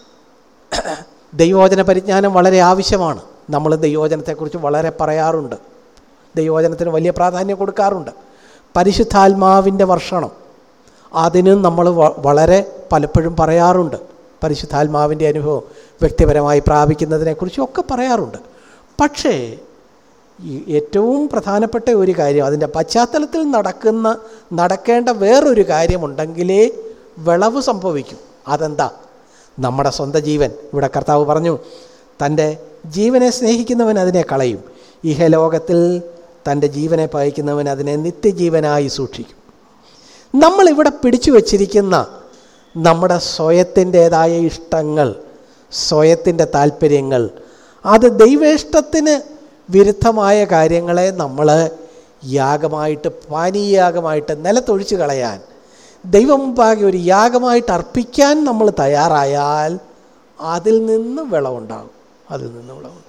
Speaker 1: ദൈവവചന പരിജ്ഞാനം വളരെ ആവശ്യമാണ്. നമ്മൾ ദൈവവചനത്തെക്കുറിച്ച് വളരെ പറയാറുണ്ട്, ദൈവവചനത്തിന് വലിയ പ്രാധാന്യം കൊടുക്കാറുണ്ട്. പരിശുദ്ധാത്മാവിൻ്റെ വർഷണം, അതിനും നമ്മൾ വളരെ പലപ്പോഴും പറയാറുണ്ട്. പരിശുദ്ധാത്മാവിൻ്റെ അനുഭവം വ്യക്തിപരമായി പ്രാപിക്കുന്നതിനെക്കുറിച്ചൊക്കെ പറയാറുണ്ട്. പക്ഷേ ഈ ഏറ്റവും പ്രധാനപ്പെട്ട ഒരു കാര്യം, അതിൻ്റെ പശ്ചാത്തലത്തിൽ നടക്കുന്ന നടക്കേണ്ട വേറൊരു കാര്യമുണ്ടെങ്കിലേ വിളവ് സംഭവിക്കും. അതെന്താ? നമ്മുടെ സ്വന്തം ജീവൻ. ഇവിടെ കർത്താവ് പറഞ്ഞു, തൻ്റെ ജീവനെ സ്നേഹിക്കുന്നവൻ അതിനെ കളയും, ഇഹലോകത്തിൽ തൻ്റെ ജീവനെ പകയ്ക്കുന്നവൻ അതിനെ നിത്യജീവനായി സൂക്ഷിക്കും. നമ്മളിവിടെ പിടിച്ചു വച്ചിരിക്കുന്ന നമ്മുടെ സ്വയത്തിൻ്റേതായ ഇഷ്ടങ്ങൾ, സ്വയത്തിൻ്റെ താല്പര്യങ്ങൾ, അത് ദൈവേഷ്ടത്തിന് വിരുദ്ധമായ കാര്യങ്ങളെ നമ്മൾ യാഗമായിട്ട്, പാനീയാഗമായിട്ട് നിലത്തൊഴിച്ച് കളയാൻ, ദൈവം മുമ്പാകെ ഒരു യാഗമായിട്ട് അർപ്പിക്കാൻ നമ്മൾ തയ്യാറായാൽ അതിൽ നിന്ന് വിളവുണ്ടാകും, അതിൽ നിന്ന് വിളവുണ്ടാകും.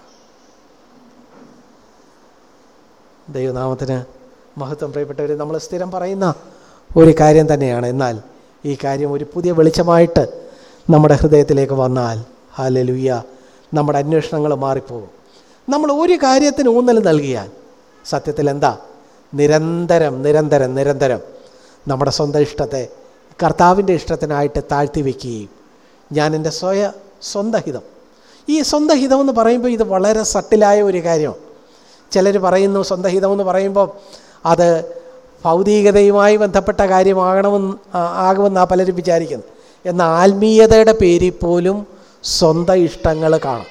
Speaker 1: ദൈവനാമത്തിന് മഹത്വം. പ്രിയപ്പെട്ടവർ, നമ്മൾ സ്ഥിരം പറയുന്ന ഒരു കാര്യം തന്നെയാണ്. എന്നാൽ ഈ കാര്യം ഒരു പുതിയ വെളിച്ചമായിട്ട് നമ്മുടെ ഹൃദയത്തിലേക്ക് വന്നാൽ, ഹല്ലേലൂയ, നമ്മുടെ അന്വേഷണങ്ങൾ മാറിപ്പോകും. നമ്മൾ ഒരു കാര്യത്തിന് ഊന്നൽ നൽകിയാൽ സത്യത്തിൽ എന്താ? നിരന്തരം നിരന്തരം നിരന്തരം നമ്മുടെ സ്വന്തം ഇഷ്ടത്തെ കർത്താവിൻ്റെ ഇഷ്ടത്തിനായിട്ട് താഴ്ത്തി വയ്ക്കുകയും, ഞാൻ എൻ്റെ സ്വയ സ്വന്തം ഹിതം, ഈ സ്വന്തം ഹിതമെന്ന് പറയുമ്പോൾ ഇത് വളരെ സട്ടിലായ ഒരു കാര്യമാണ്. ചിലർ പറയുന്നു സ്വന്തം ഹിതമെന്ന് പറയുമ്പോൾ അത് ഭൗതികതയുമായി ബന്ധപ്പെട്ട കാര്യമാകണമെന്ന് ആകുമെന്നാണ് പലരും വിചാരിക്കുന്നത്. എന്നാൽ ആത്മീയതയുടെ പേരിൽ പോലും സ്വന്തം ഇഷ്ടങ്ങൾ കാണാം,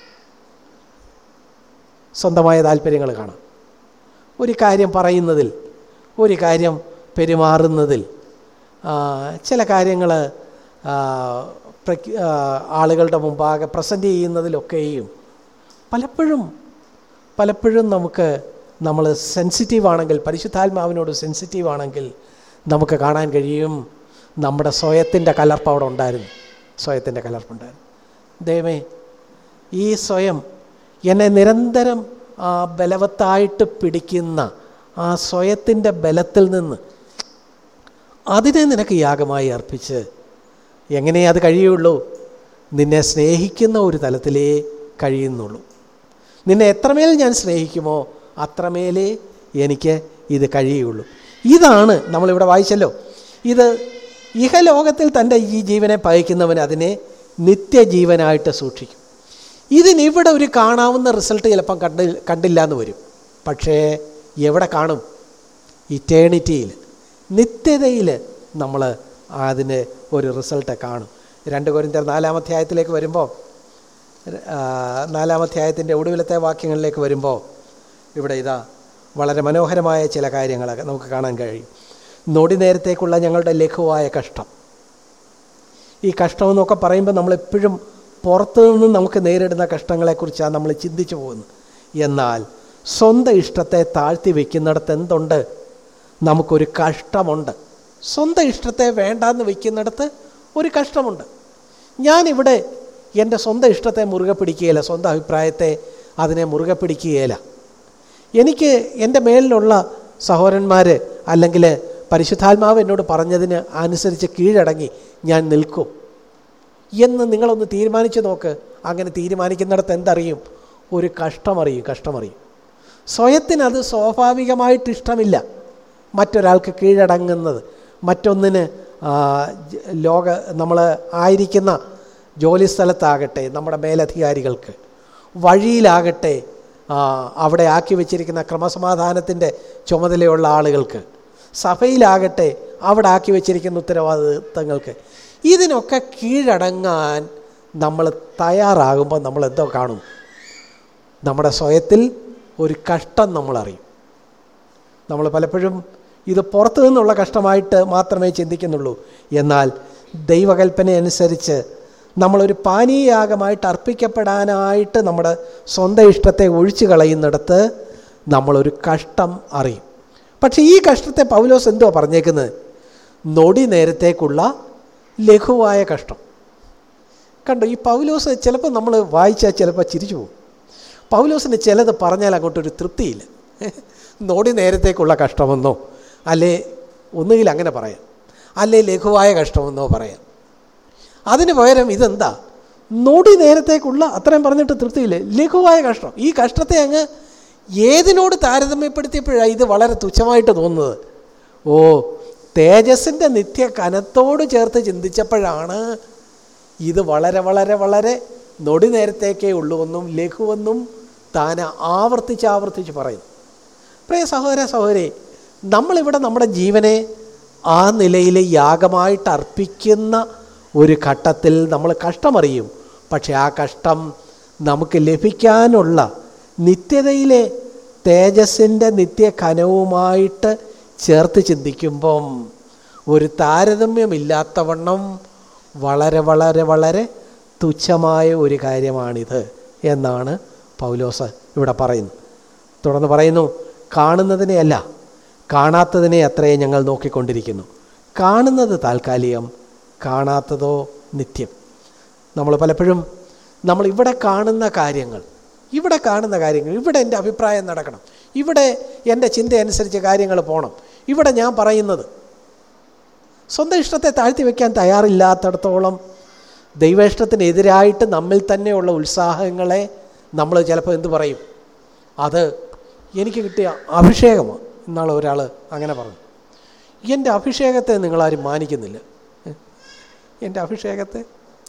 Speaker 1: സ്വന്തമായ താല്പര്യങ്ങൾ കാണാം. ഒരു കാര്യം പറയുന്നതിൽ, ഒരു കാര്യം പെരുമാറുന്നതിൽ, ചില കാര്യങ്ങൾ ആളുകളുടെ മുമ്പാകെ പ്രസൻറ്റ് ചെയ്യുന്നതിലൊക്കെയും പലപ്പോഴും പലപ്പോഴും നമുക്ക് നമ്മൾ സെൻസിറ്റീവാണെങ്കിൽ, പരിശുദ്ധാത്മാവിനോട് സെൻസിറ്റീവാണെങ്കിൽ നമുക്ക് കാണാൻ കഴിയും നമ്മുടെ സ്വയത്തിൻ്റെ കലർപ്പ് അവിടെ ഉണ്ടായിരുന്നു, സ്വയത്തിൻ്റെ കലർപ്പുണ്ടായിരുന്നു. ദൈവമേ, ഈ സ്വയം എന്നെ നിരന്തരം ആ ബലവത്തായിട്ട് പിടിക്കുന്ന ആ സ്വയത്തിൻ്റെ ബലത്തിൽ നിന്ന് അതിനെ നിനക്ക് യാഗമായി അർപ്പിച്ച്, എങ്ങനെ അത് കഴിയുള്ളൂ? നിന്നെ സ്നേഹിക്കുന്ന ഒരു തലത്തിലേ കഴിയുന്നുള്ളൂ. നിന്നെ എത്രമേൽ ഞാൻ സ്നേഹിക്കുമോ അത്രമേലേ എനിക്ക് ഇത് കഴിയുള്ളൂ. ഇതാണ് നമ്മളിവിടെ വായിച്ചല്ലോ, ഇത് ഇഹലോകത്തിൽ തൻ്റെ ഈ ജീവനെ പകയ്ക്കുന്നവൻ അതിനെ നിത്യജീവനായിട്ട് സൂക്ഷിക്കും. ഇതിനിവിടെ ഒരു കാണാവുന്ന റിസൾട്ട് ചിലപ്പം കണ്ടി കണ്ടില്ല എന്ന് വരും. പക്ഷേ എവിടെ കാണും? ഇറ്റേണിറ്റിയിൽ, നിത്യതയിൽ നമ്മൾ അതിന് ഒരു റിസൾട്ട് കാണും. രണ്ട് കൊരിന്ത്യർ നാലാമധ്യായത്തിലേക്ക് വരുമ്പോൾ, നാലാമധ്യായത്തിൻ്റെ ഒടുവിലത്തെ വാക്യങ്ങളിലേക്ക് വരുമ്പോൾ ഇവിടെ ഇതാ വളരെ മനോഹരമായ ചില കാര്യങ്ങളൊക്കെ നമുക്ക് കാണാൻ കഴിയും. നൊടി നേരത്തേക്കുള്ള ഞങ്ങളുടെ ലഘുവായ കഷ്ടം. ഈ കഷ്ടമെന്നൊക്കെ പറയുമ്പോൾ നമ്മളെപ്പോഴും പുറത്തു നിന്ന് നമുക്ക് നേരിടുന്ന കഷ്ടങ്ങളെക്കുറിച്ചാണ് നമ്മൾ ചിന്തിച്ചു പോകുന്നത്. എന്നാൽ സ്വന്തം ഇഷ്ടത്തെ താഴ്ത്തി വയ്ക്കുന്നിടത്ത് എന്തുണ്ട്? നമുക്കൊരു കഷ്ടമുണ്ട്. സ്വന്തം ഇഷ്ടത്തെ വേണ്ടാന്ന് വയ്ക്കുന്നിടത്ത് ഒരു കഷ്ടമുണ്ട്. ഞാനിവിടെ എൻ്റെ സ്വന്തം ഇഷ്ടത്തെ മുറുകെ പിടിക്കുകയില്ല, സ്വന്തം അഭിപ്രായത്തെ അതിനെ മുറുകെ പിടിക്കുകയില്ല. എനിക്ക് എൻ്റെ മേലിലുള്ള സഹോദരന്മാർ അല്ലെങ്കിൽ പരിശുദ്ധാത്മാവ് എന്നോട് പറഞ്ഞതിന് അനുസരിച്ച് കീഴടങ്ങി ഞാൻ നിൽക്കും എന്ന് നിങ്ങളൊന്ന് തീരുമാനിച്ച് നോക്ക്. അങ്ങനെ തീരുമാനിക്കുന്നിടത്ത് എന്തറിയും? ഒരു കഷ്ടമറിയും കഷ്ടമറിയും സ്വയത്തിനത് സ്വാഭാവികമായിട്ട് ഇഷ്ടമില്ല മറ്റൊരാൾക്ക് കീഴടങ്ങുന്നത്. മറ്റൊന്നിന് ലോക നമ്മൾ ആയിരിക്കുന്ന ജോലി സ്ഥലത്താകട്ടെ, നമ്മുടെ മേലധികാരികൾക്ക്, വഴിയിലാകട്ടെ, അവിടെ ആക്കി വെച്ചിരിക്കുന്ന ക്രമസമാധാനത്തിൻ്റെ ചുമതലയുള്ള ആളുകൾക്ക്, സഭയിലാകട്ടെ അവിടെ ആക്കി വെച്ചിരിക്കുന്ന ഉത്തരവാദിത്തങ്ങൾക്ക്, ഇതിനൊക്കെ കീഴടങ്ങാൻ നമ്മൾ തയ്യാറാകുമ്പോൾ നമ്മൾ എന്തോ കാണും? നമ്മുടെ സ്വയത്തിൽ ഒരു കഷ്ടം നമ്മളറിയും. നമ്മൾ പലപ്പോഴും ഇത് പുറത്തു നിന്നുള്ള കഷ്ടമായിട്ട് മാത്രമേ ചിന്തിക്കുന്നുള്ളൂ. എന്നാൽ ദൈവകൽപ്പന അനുസരിച്ച് നമ്മളൊരു പാനീയയാഗമായിട്ട് അർപ്പിക്കപ്പെടാനായിട്ട് നമ്മുടെ സ്വന്തം ഇഷ്ടത്തെ ഒഴിച്ചു കളയുന്നിടത്ത് നമ്മളൊരു കഷ്ടം അറിയും. പക്ഷേ ഈ കഷ്ടത്തെ പൗലോസ് എന്തോ പറഞ്ഞേക്കുന്നത്? നൊടി നേരത്തേക്കുള്ള ലഘുവായ കഷ്ടം. കണ്ടോ, ഈ പൗലോസ് ചിലപ്പോൾ നമ്മൾ വായിച്ചാൽ ചിലപ്പോൾ ചിരിച്ചു പോകും. പൗലോസിന് ചിലത് പറഞ്ഞാൽ അങ്ങോട്ടൊരു തൃപ്തിയില്ല. നൊടി നേരത്തേക്കുള്ള കഷ്ടമെന്നോ, അല്ലേ ഒന്നുകിൽ അങ്ങനെ പറയാം, അല്ലേ ലഘുവായ കഷ്ടമെന്നോ പറയാം. അതിന് പകരം ഇതെന്താ? നൊടി നേരത്തേക്കുള്ള, അത്രയും പറഞ്ഞിട്ട് തൃപ്തിയില്ല, ലഘുവായ കഷ്ടം. ഈ കഷ്ടത്തെ അങ്ങ് ഏതിനോട് താരതമ്യപ്പെടുത്തിയപ്പോഴാണ് ഇത് വളരെ തുച്ഛമായിട്ട് തോന്നുന്നത്? ഓ, തേജസ്സിൻ്റെ നിത്യ കനത്തോട് ചേർത്ത് ചിന്തിച്ചപ്പോഴാണ് ഇത് വളരെ വളരെ വളരെ നൊടി നേരത്തേക്കേ ഉള്ളൂ എന്നും ലഘുവെന്നും താൻ ആവർത്തിച്ച് ആവർത്തിച്ച് പറയും. പ്രിയ സഹോദര സഹോദരി, നമ്മളിവിടെ നമ്മുടെ ജീവനെ ആ നിലയിൽ യാഗമായിട്ട് അർപ്പിക്കുന്ന ഒരു ഘട്ടത്തിൽ നമ്മൾ കഷ്ടമറിയും. പക്ഷെ ആ കഷ്ടം നമുക്ക് ലഭിക്കാനുള്ള നിത്യതയിലെ തേജസ്സിൻ്റെ നിത്യഘനവുമായിട്ട് ചേർത്ത് ചിന്തിക്കുമ്പം ഒരു താരതമ്യമില്ലാത്തവണ്ണം വളരെ വളരെ വളരെ തുച്ഛമായ ഒരു കാര്യമാണിത് എന്നാണ് പൗലോസ് ഇവിടെ പറയുന്നത്. തുടർന്ന് പറയുന്നു, കാണുന്നതിനെയല്ല കാണാത്തതിനെ അത്രേ ഞങ്ങൾ നോക്കിക്കൊണ്ടിരിക്കുന്നു. കാണുന്നത് താൽക്കാലികം, കാണാത്തതോ നിത്യം. നമ്മൾ പലപ്പോഴും നമ്മൾ ഇവിടെ കാണുന്ന കാര്യങ്ങൾ ഇവിടെ കാണുന്ന കാര്യങ്ങൾ ഇവിടെ എൻ്റെ അഭിപ്രായം നടക്കണം, ഇവിടെ എൻ്റെ ചിന്ത അനുസരിച്ച് കാര്യങ്ങൾ പോകണം, ഇവിടെ ഞാൻ പറയുന്നത്, സ്വന്തം ഇഷ്ടത്തെ താഴ്ത്തി വയ്ക്കാൻ തയ്യാറില്ലാത്തടത്തോളം ദൈവേഷ്ടത്തിനെതിരായിട്ട് നമ്മിൽ തന്നെയുള്ള ഉത്സാഹങ്ങളെ നമ്മൾ ചിലപ്പോൾ എന്ത് പറയും? അത് എനിക്ക് കിട്ടിയ അഭിഷേകമാണ്. ഇന്നാൾ ഒരാൾ അങ്ങനെ പറഞ്ഞു, എൻ്റെ അഭിഷേകത്തെ നിങ്ങളാരും മാനിക്കുന്നില്ല. എൻ്റെ അഭിഷേകത്തെ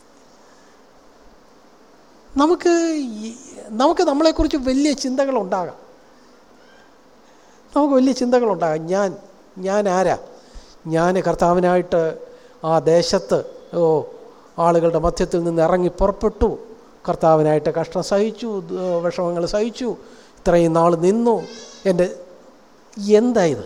Speaker 1: നമുക്ക് നമുക്ക് നമ്മളെക്കുറിച്ച് വലിയ ചിന്തകളുണ്ടാകാം. നമുക്ക് വലിയ ചിന്തകളുണ്ടാകാം. ഞാൻ ഞാൻ ആരാ? ഞാൻ കർത്താവിനായിട്ട് ആ ദേശത്ത് ഓ ആളുകളുടെ മധ്യത്തിൽ നിന്ന് ഇറങ്ങി പുറപ്പെട്ടു, കർത്താവിനായിട്ട് കഷ്ടം സഹിച്ചു, വിഷമങ്ങൾ സഹിച്ചു, ഇത്രയും നാൾ നിന്നു. എൻ്റെ എന്താ ഇത്?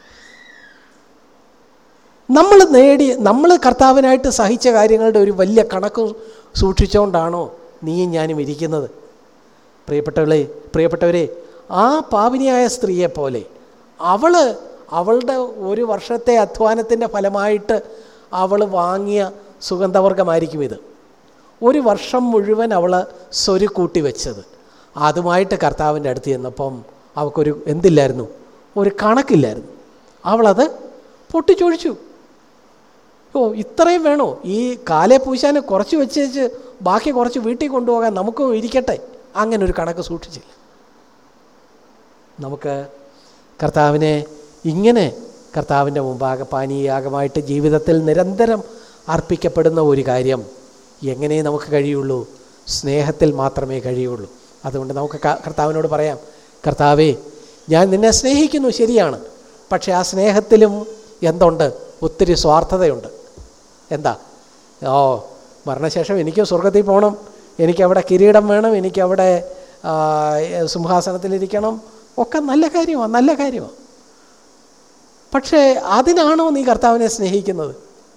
Speaker 1: നമ്മൾ നേടി നമ്മൾ കർത്താവിനായിട്ട് സഹിച്ച കാര്യങ്ങളുടെ ഒരു വലിയ കണക്ക് സൂക്ഷിച്ചുകൊണ്ടാണോ നീയും ഞാനും ഇരിക്കുന്നത്? പ്രിയപ്പെട്ടവളെ പ്രിയപ്പെട്ടവരെ ആ പാപിനിയായ സ്ത്രീയെ പോലെ അവൾ അവളുടെ ഒരു വർഷത്തെ അധ്വാനത്തിൻ്റെ ഫലമായിട്ട് അവൾ വാങ്ങിയ സുഗന്ധവർഗമായിരിക്കും ഇത്. ഒരു വർഷം മുഴുവൻ അവൾ സ്വരുക്കൂട്ടി വെച്ചത്. അതുമായിട്ട് കർത്താവിൻ്റെ അടുത്ത് ചെന്നപ്പം അവൾക്കൊരു എന്തില്ലായിരുന്നു? ഒരു കണക്കില്ലായിരുന്നു. അവളത് പൊട്ടിച്ചൊഴിച്ചു. ഓ, ഇത്രയും വേണോ? ഈ കാലേ പൂശാന് കുറച്ച് വെച്ചേച്ച് ബാക്കി കുറച്ച് വീട്ടിൽ കൊണ്ടുപോകാൻ നമുക്കും ഇരിക്കട്ടെ. അങ്ങനെ ഒരു കണക്ക് സൂക്ഷിച്ചില്ല. നമുക്ക് കർത്താവിനെ ഇങ്ങനെ കർത്താവിൻ്റെ മുമ്പാകെ പാനീയാഗമായിട്ട് ജീവിതത്തിൽ നിരന്തരം അർപ്പിക്കപ്പെടുന്ന ഒരു കാര്യം എങ്ങനെ നമുക്ക് കഴിയുള്ളൂ? സ്നേഹത്തിൽ മാത്രമേ കഴിയുള്ളൂ. അതുകൊണ്ട് നമുക്ക് കർത്താവിനോട് പറയാം, കർത്താവേ, ഞാൻ നിന്നെ സ്നേഹിക്കുന്നു, ശരിയാണ്. പക്ഷേ ആ സ്നേഹത്തിലും എന്തുണ്ട്? ഒത്തിരി സ്വാർത്ഥതയുണ്ട്. എന്താ? ഓ, മരണശേഷം എനിക്ക് സ്വർഗത്തിൽ പോകണം, എനിക്കവിടെ കിരീടം വേണം, എനിക്കവിടെ സിംഹാസനത്തിലിരിക്കണം, ഒക്കെ നല്ല കാര്യമാണ്, നല്ല കാര്യമാണ്. പക്ഷേ അതിനാണോ നീ കർത്താവിനെ സ്നേഹിക്കുന്നത്?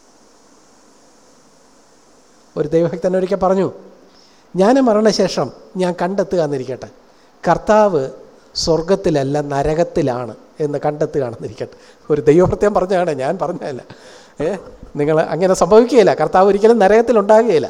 Speaker 1: ഒരു ദൈവഭക്തൻ ഒരിക്കൽ പറഞ്ഞു, ഞാൻ മരണശേഷം ഞാൻ കണ്ടെത്തുക എന്നിരിക്കട്ടെ, കർത്താവ് സ്വർഗത്തിലല്ല നരകത്തിലാണ് എന്ന് കണ്ടെത്തുകയാണെന്നിരിക്കട്ടെ. ഒരു ദൈവഭക്തൻ പറഞ്ഞതാണ്, ഞാൻ പറഞ്ഞതല്ല. ഏ നിങ്ങൾ അങ്ങനെ സംഭവിക്കുകയില്ല. കർത്താവ് ഒരിക്കലും നരകത്തിലുണ്ടാകുകയില്ല.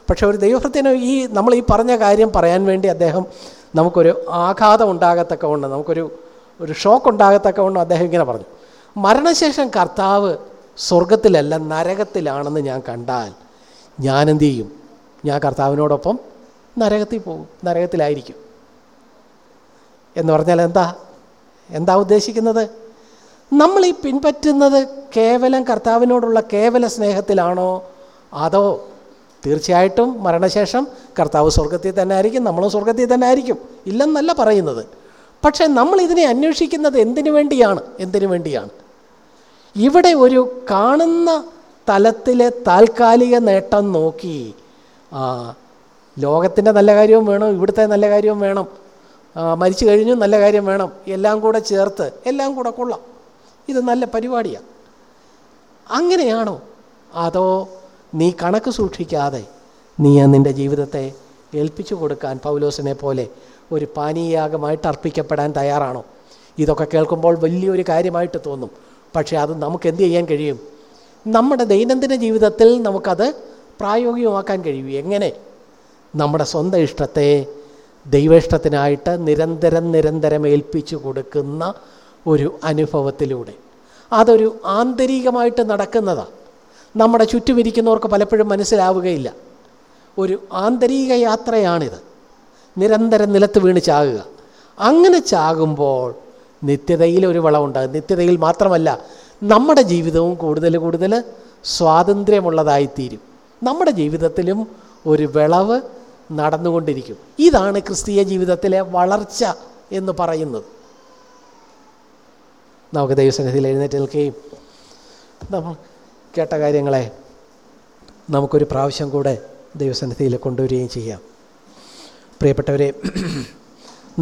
Speaker 1: പക്ഷെ ഒരു ദൈവഭൃത്യന് ഈ നമ്മൾ ഈ പറഞ്ഞ കാര്യം പറയാൻ വേണ്ടി അദ്ദേഹം നമുക്കൊരു ആഘാതം ഉണ്ടാകത്തക്കവണ്ണം, നമുക്കൊരു ഒരു ഷോക്ക് ഉണ്ടാകത്തക്കവണ്ണം അദ്ദേഹം ഇങ്ങനെ പറഞ്ഞു, മരണശേഷം കർത്താവ് സ്വർഗത്തിലല്ല നരകത്തിലാണെന്ന് ഞാൻ കണ്ടാൽ ഞാൻ എന്തു ചെയ്യും? ഞാൻ കർത്താവിനോടൊപ്പം നരകത്തിൽ പോകും, നരകത്തിലായിരിക്കും. എന്ന് പറഞ്ഞാൽ എന്താ എന്താ ഉദ്ദേശിക്കുന്നത്? നമ്മൾ ഈ പിൻപറ്റുന്നത് കേവലം കർത്താവിനോടുള്ള കേവല സ്നേഹത്തിലാണോ? അതോ തീർച്ചയായിട്ടും മരണശേഷം കർത്താവ് സ്വർഗത്തിൽ തന്നെ ആയിരിക്കും, നമ്മളും സ്വർഗത്തിൽ തന്നെ ആയിരിക്കും, ഇല്ലെന്നല്ല പറയുന്നത്. പക്ഷേ നമ്മൾ ഇതിനെ അന്വേഷിക്കുന്നത് എന്തിനു വേണ്ടിയാണ്? എന്തിനു വേണ്ടിയാണ്? ഇവിടെ ഒരു കാണുന്ന തലത്തിലെ താൽക്കാലിക നേട്ടം നോക്കി, ആ ലോകത്തിൻ്റെ നല്ല കാര്യവും വേണം, ഇവിടുത്തെ നല്ല കാര്യവും വേണം, മരിച്ചു കഴിഞ്ഞും നല്ല കാര്യം വേണം, എല്ലാം കൂടെ ചേർത്ത് എല്ലാം കൂടെ കൊള്ളാം, ഇത് നല്ല പരിപാടിയാണ്. അങ്ങനെയാണോ? അതോ നീ കണക്ക് സൂക്ഷിക്കാതെ നീ നിൻ്റെ ജീവിതത്തെ ഏൽപ്പിച്ചു കൊടുക്കാൻ പൗലോസിനെ പോലെ ഒരു പാനീയാഗമായിട്ട് അർപ്പിക്കപ്പെടാൻ തയ്യാറാണോ? ഇതൊക്കെ കേൾക്കുമ്പോൾ വലിയൊരു കാര്യമായിട്ട് തോന്നും. പക്ഷേ അത് നമുക്ക് എന്ത് ചെയ്യാൻ കഴിയും? നമ്മുടെ ദൈനംദിന ജീവിതത്തിൽ നമുക്കത് പ്രായോഗികമാക്കാൻ കഴിയും. എങ്ങനെ? നമ്മുടെ സ്വന്തം ഇഷ്ടത്തെ ദൈവേഷ്ടത്തിനായിട്ട് നിരന്തരം നിരന്തരം ഏൽപ്പിച്ചു കൊടുക്കുന്ന ഒരു അനുഭവത്തിലൂടെ. അതൊരു ആന്തരികമായിട്ട് നടക്കുന്നതാണ്. നമ്മുടെ ചുറ്റുമിരിക്കുന്നവർക്ക് പലപ്പോഴും മനസ്സിലാവുകയില്ല. ഒരു ആന്തരിക യാത്രയാണിത്. നിരന്തരം നിലത്ത് വീണ് ചാകുക. അങ്ങനെ ചാകുമ്പോൾ നിത്യതയിൽ ഒരു വളമുണ്ടാകും. നിത്യതയിൽ മാത്രമല്ല, നമ്മുടെ ജീവിതവും കൂടുതൽ കൂടുതൽ സ്വാതന്ത്ര്യമുള്ളതായിത്തീരും. നമ്മുടെ ജീവിതത്തിലും ഒരു വിളവ് നടന്നുകൊണ്ടിരിക്കും. ഇതാണ് ക്രിസ്തീയ ജീവിതത്തിലെ വളർച്ച എന്ന് പറയുന്നത്. നമുക്ക് ദൈവസന്നിധിയിൽ എഴുന്നേറ്റ് നിൽക്കുകയും നമ്മൾ കേട്ട കാര്യങ്ങളെ നമുക്കൊരു പ്രാവശ്യം കൂടെ ദൈവസന്നിധിയിൽ കൊണ്ടുവരികയും ചെയ്യാം. പ്രിയപ്പെട്ടവരെ,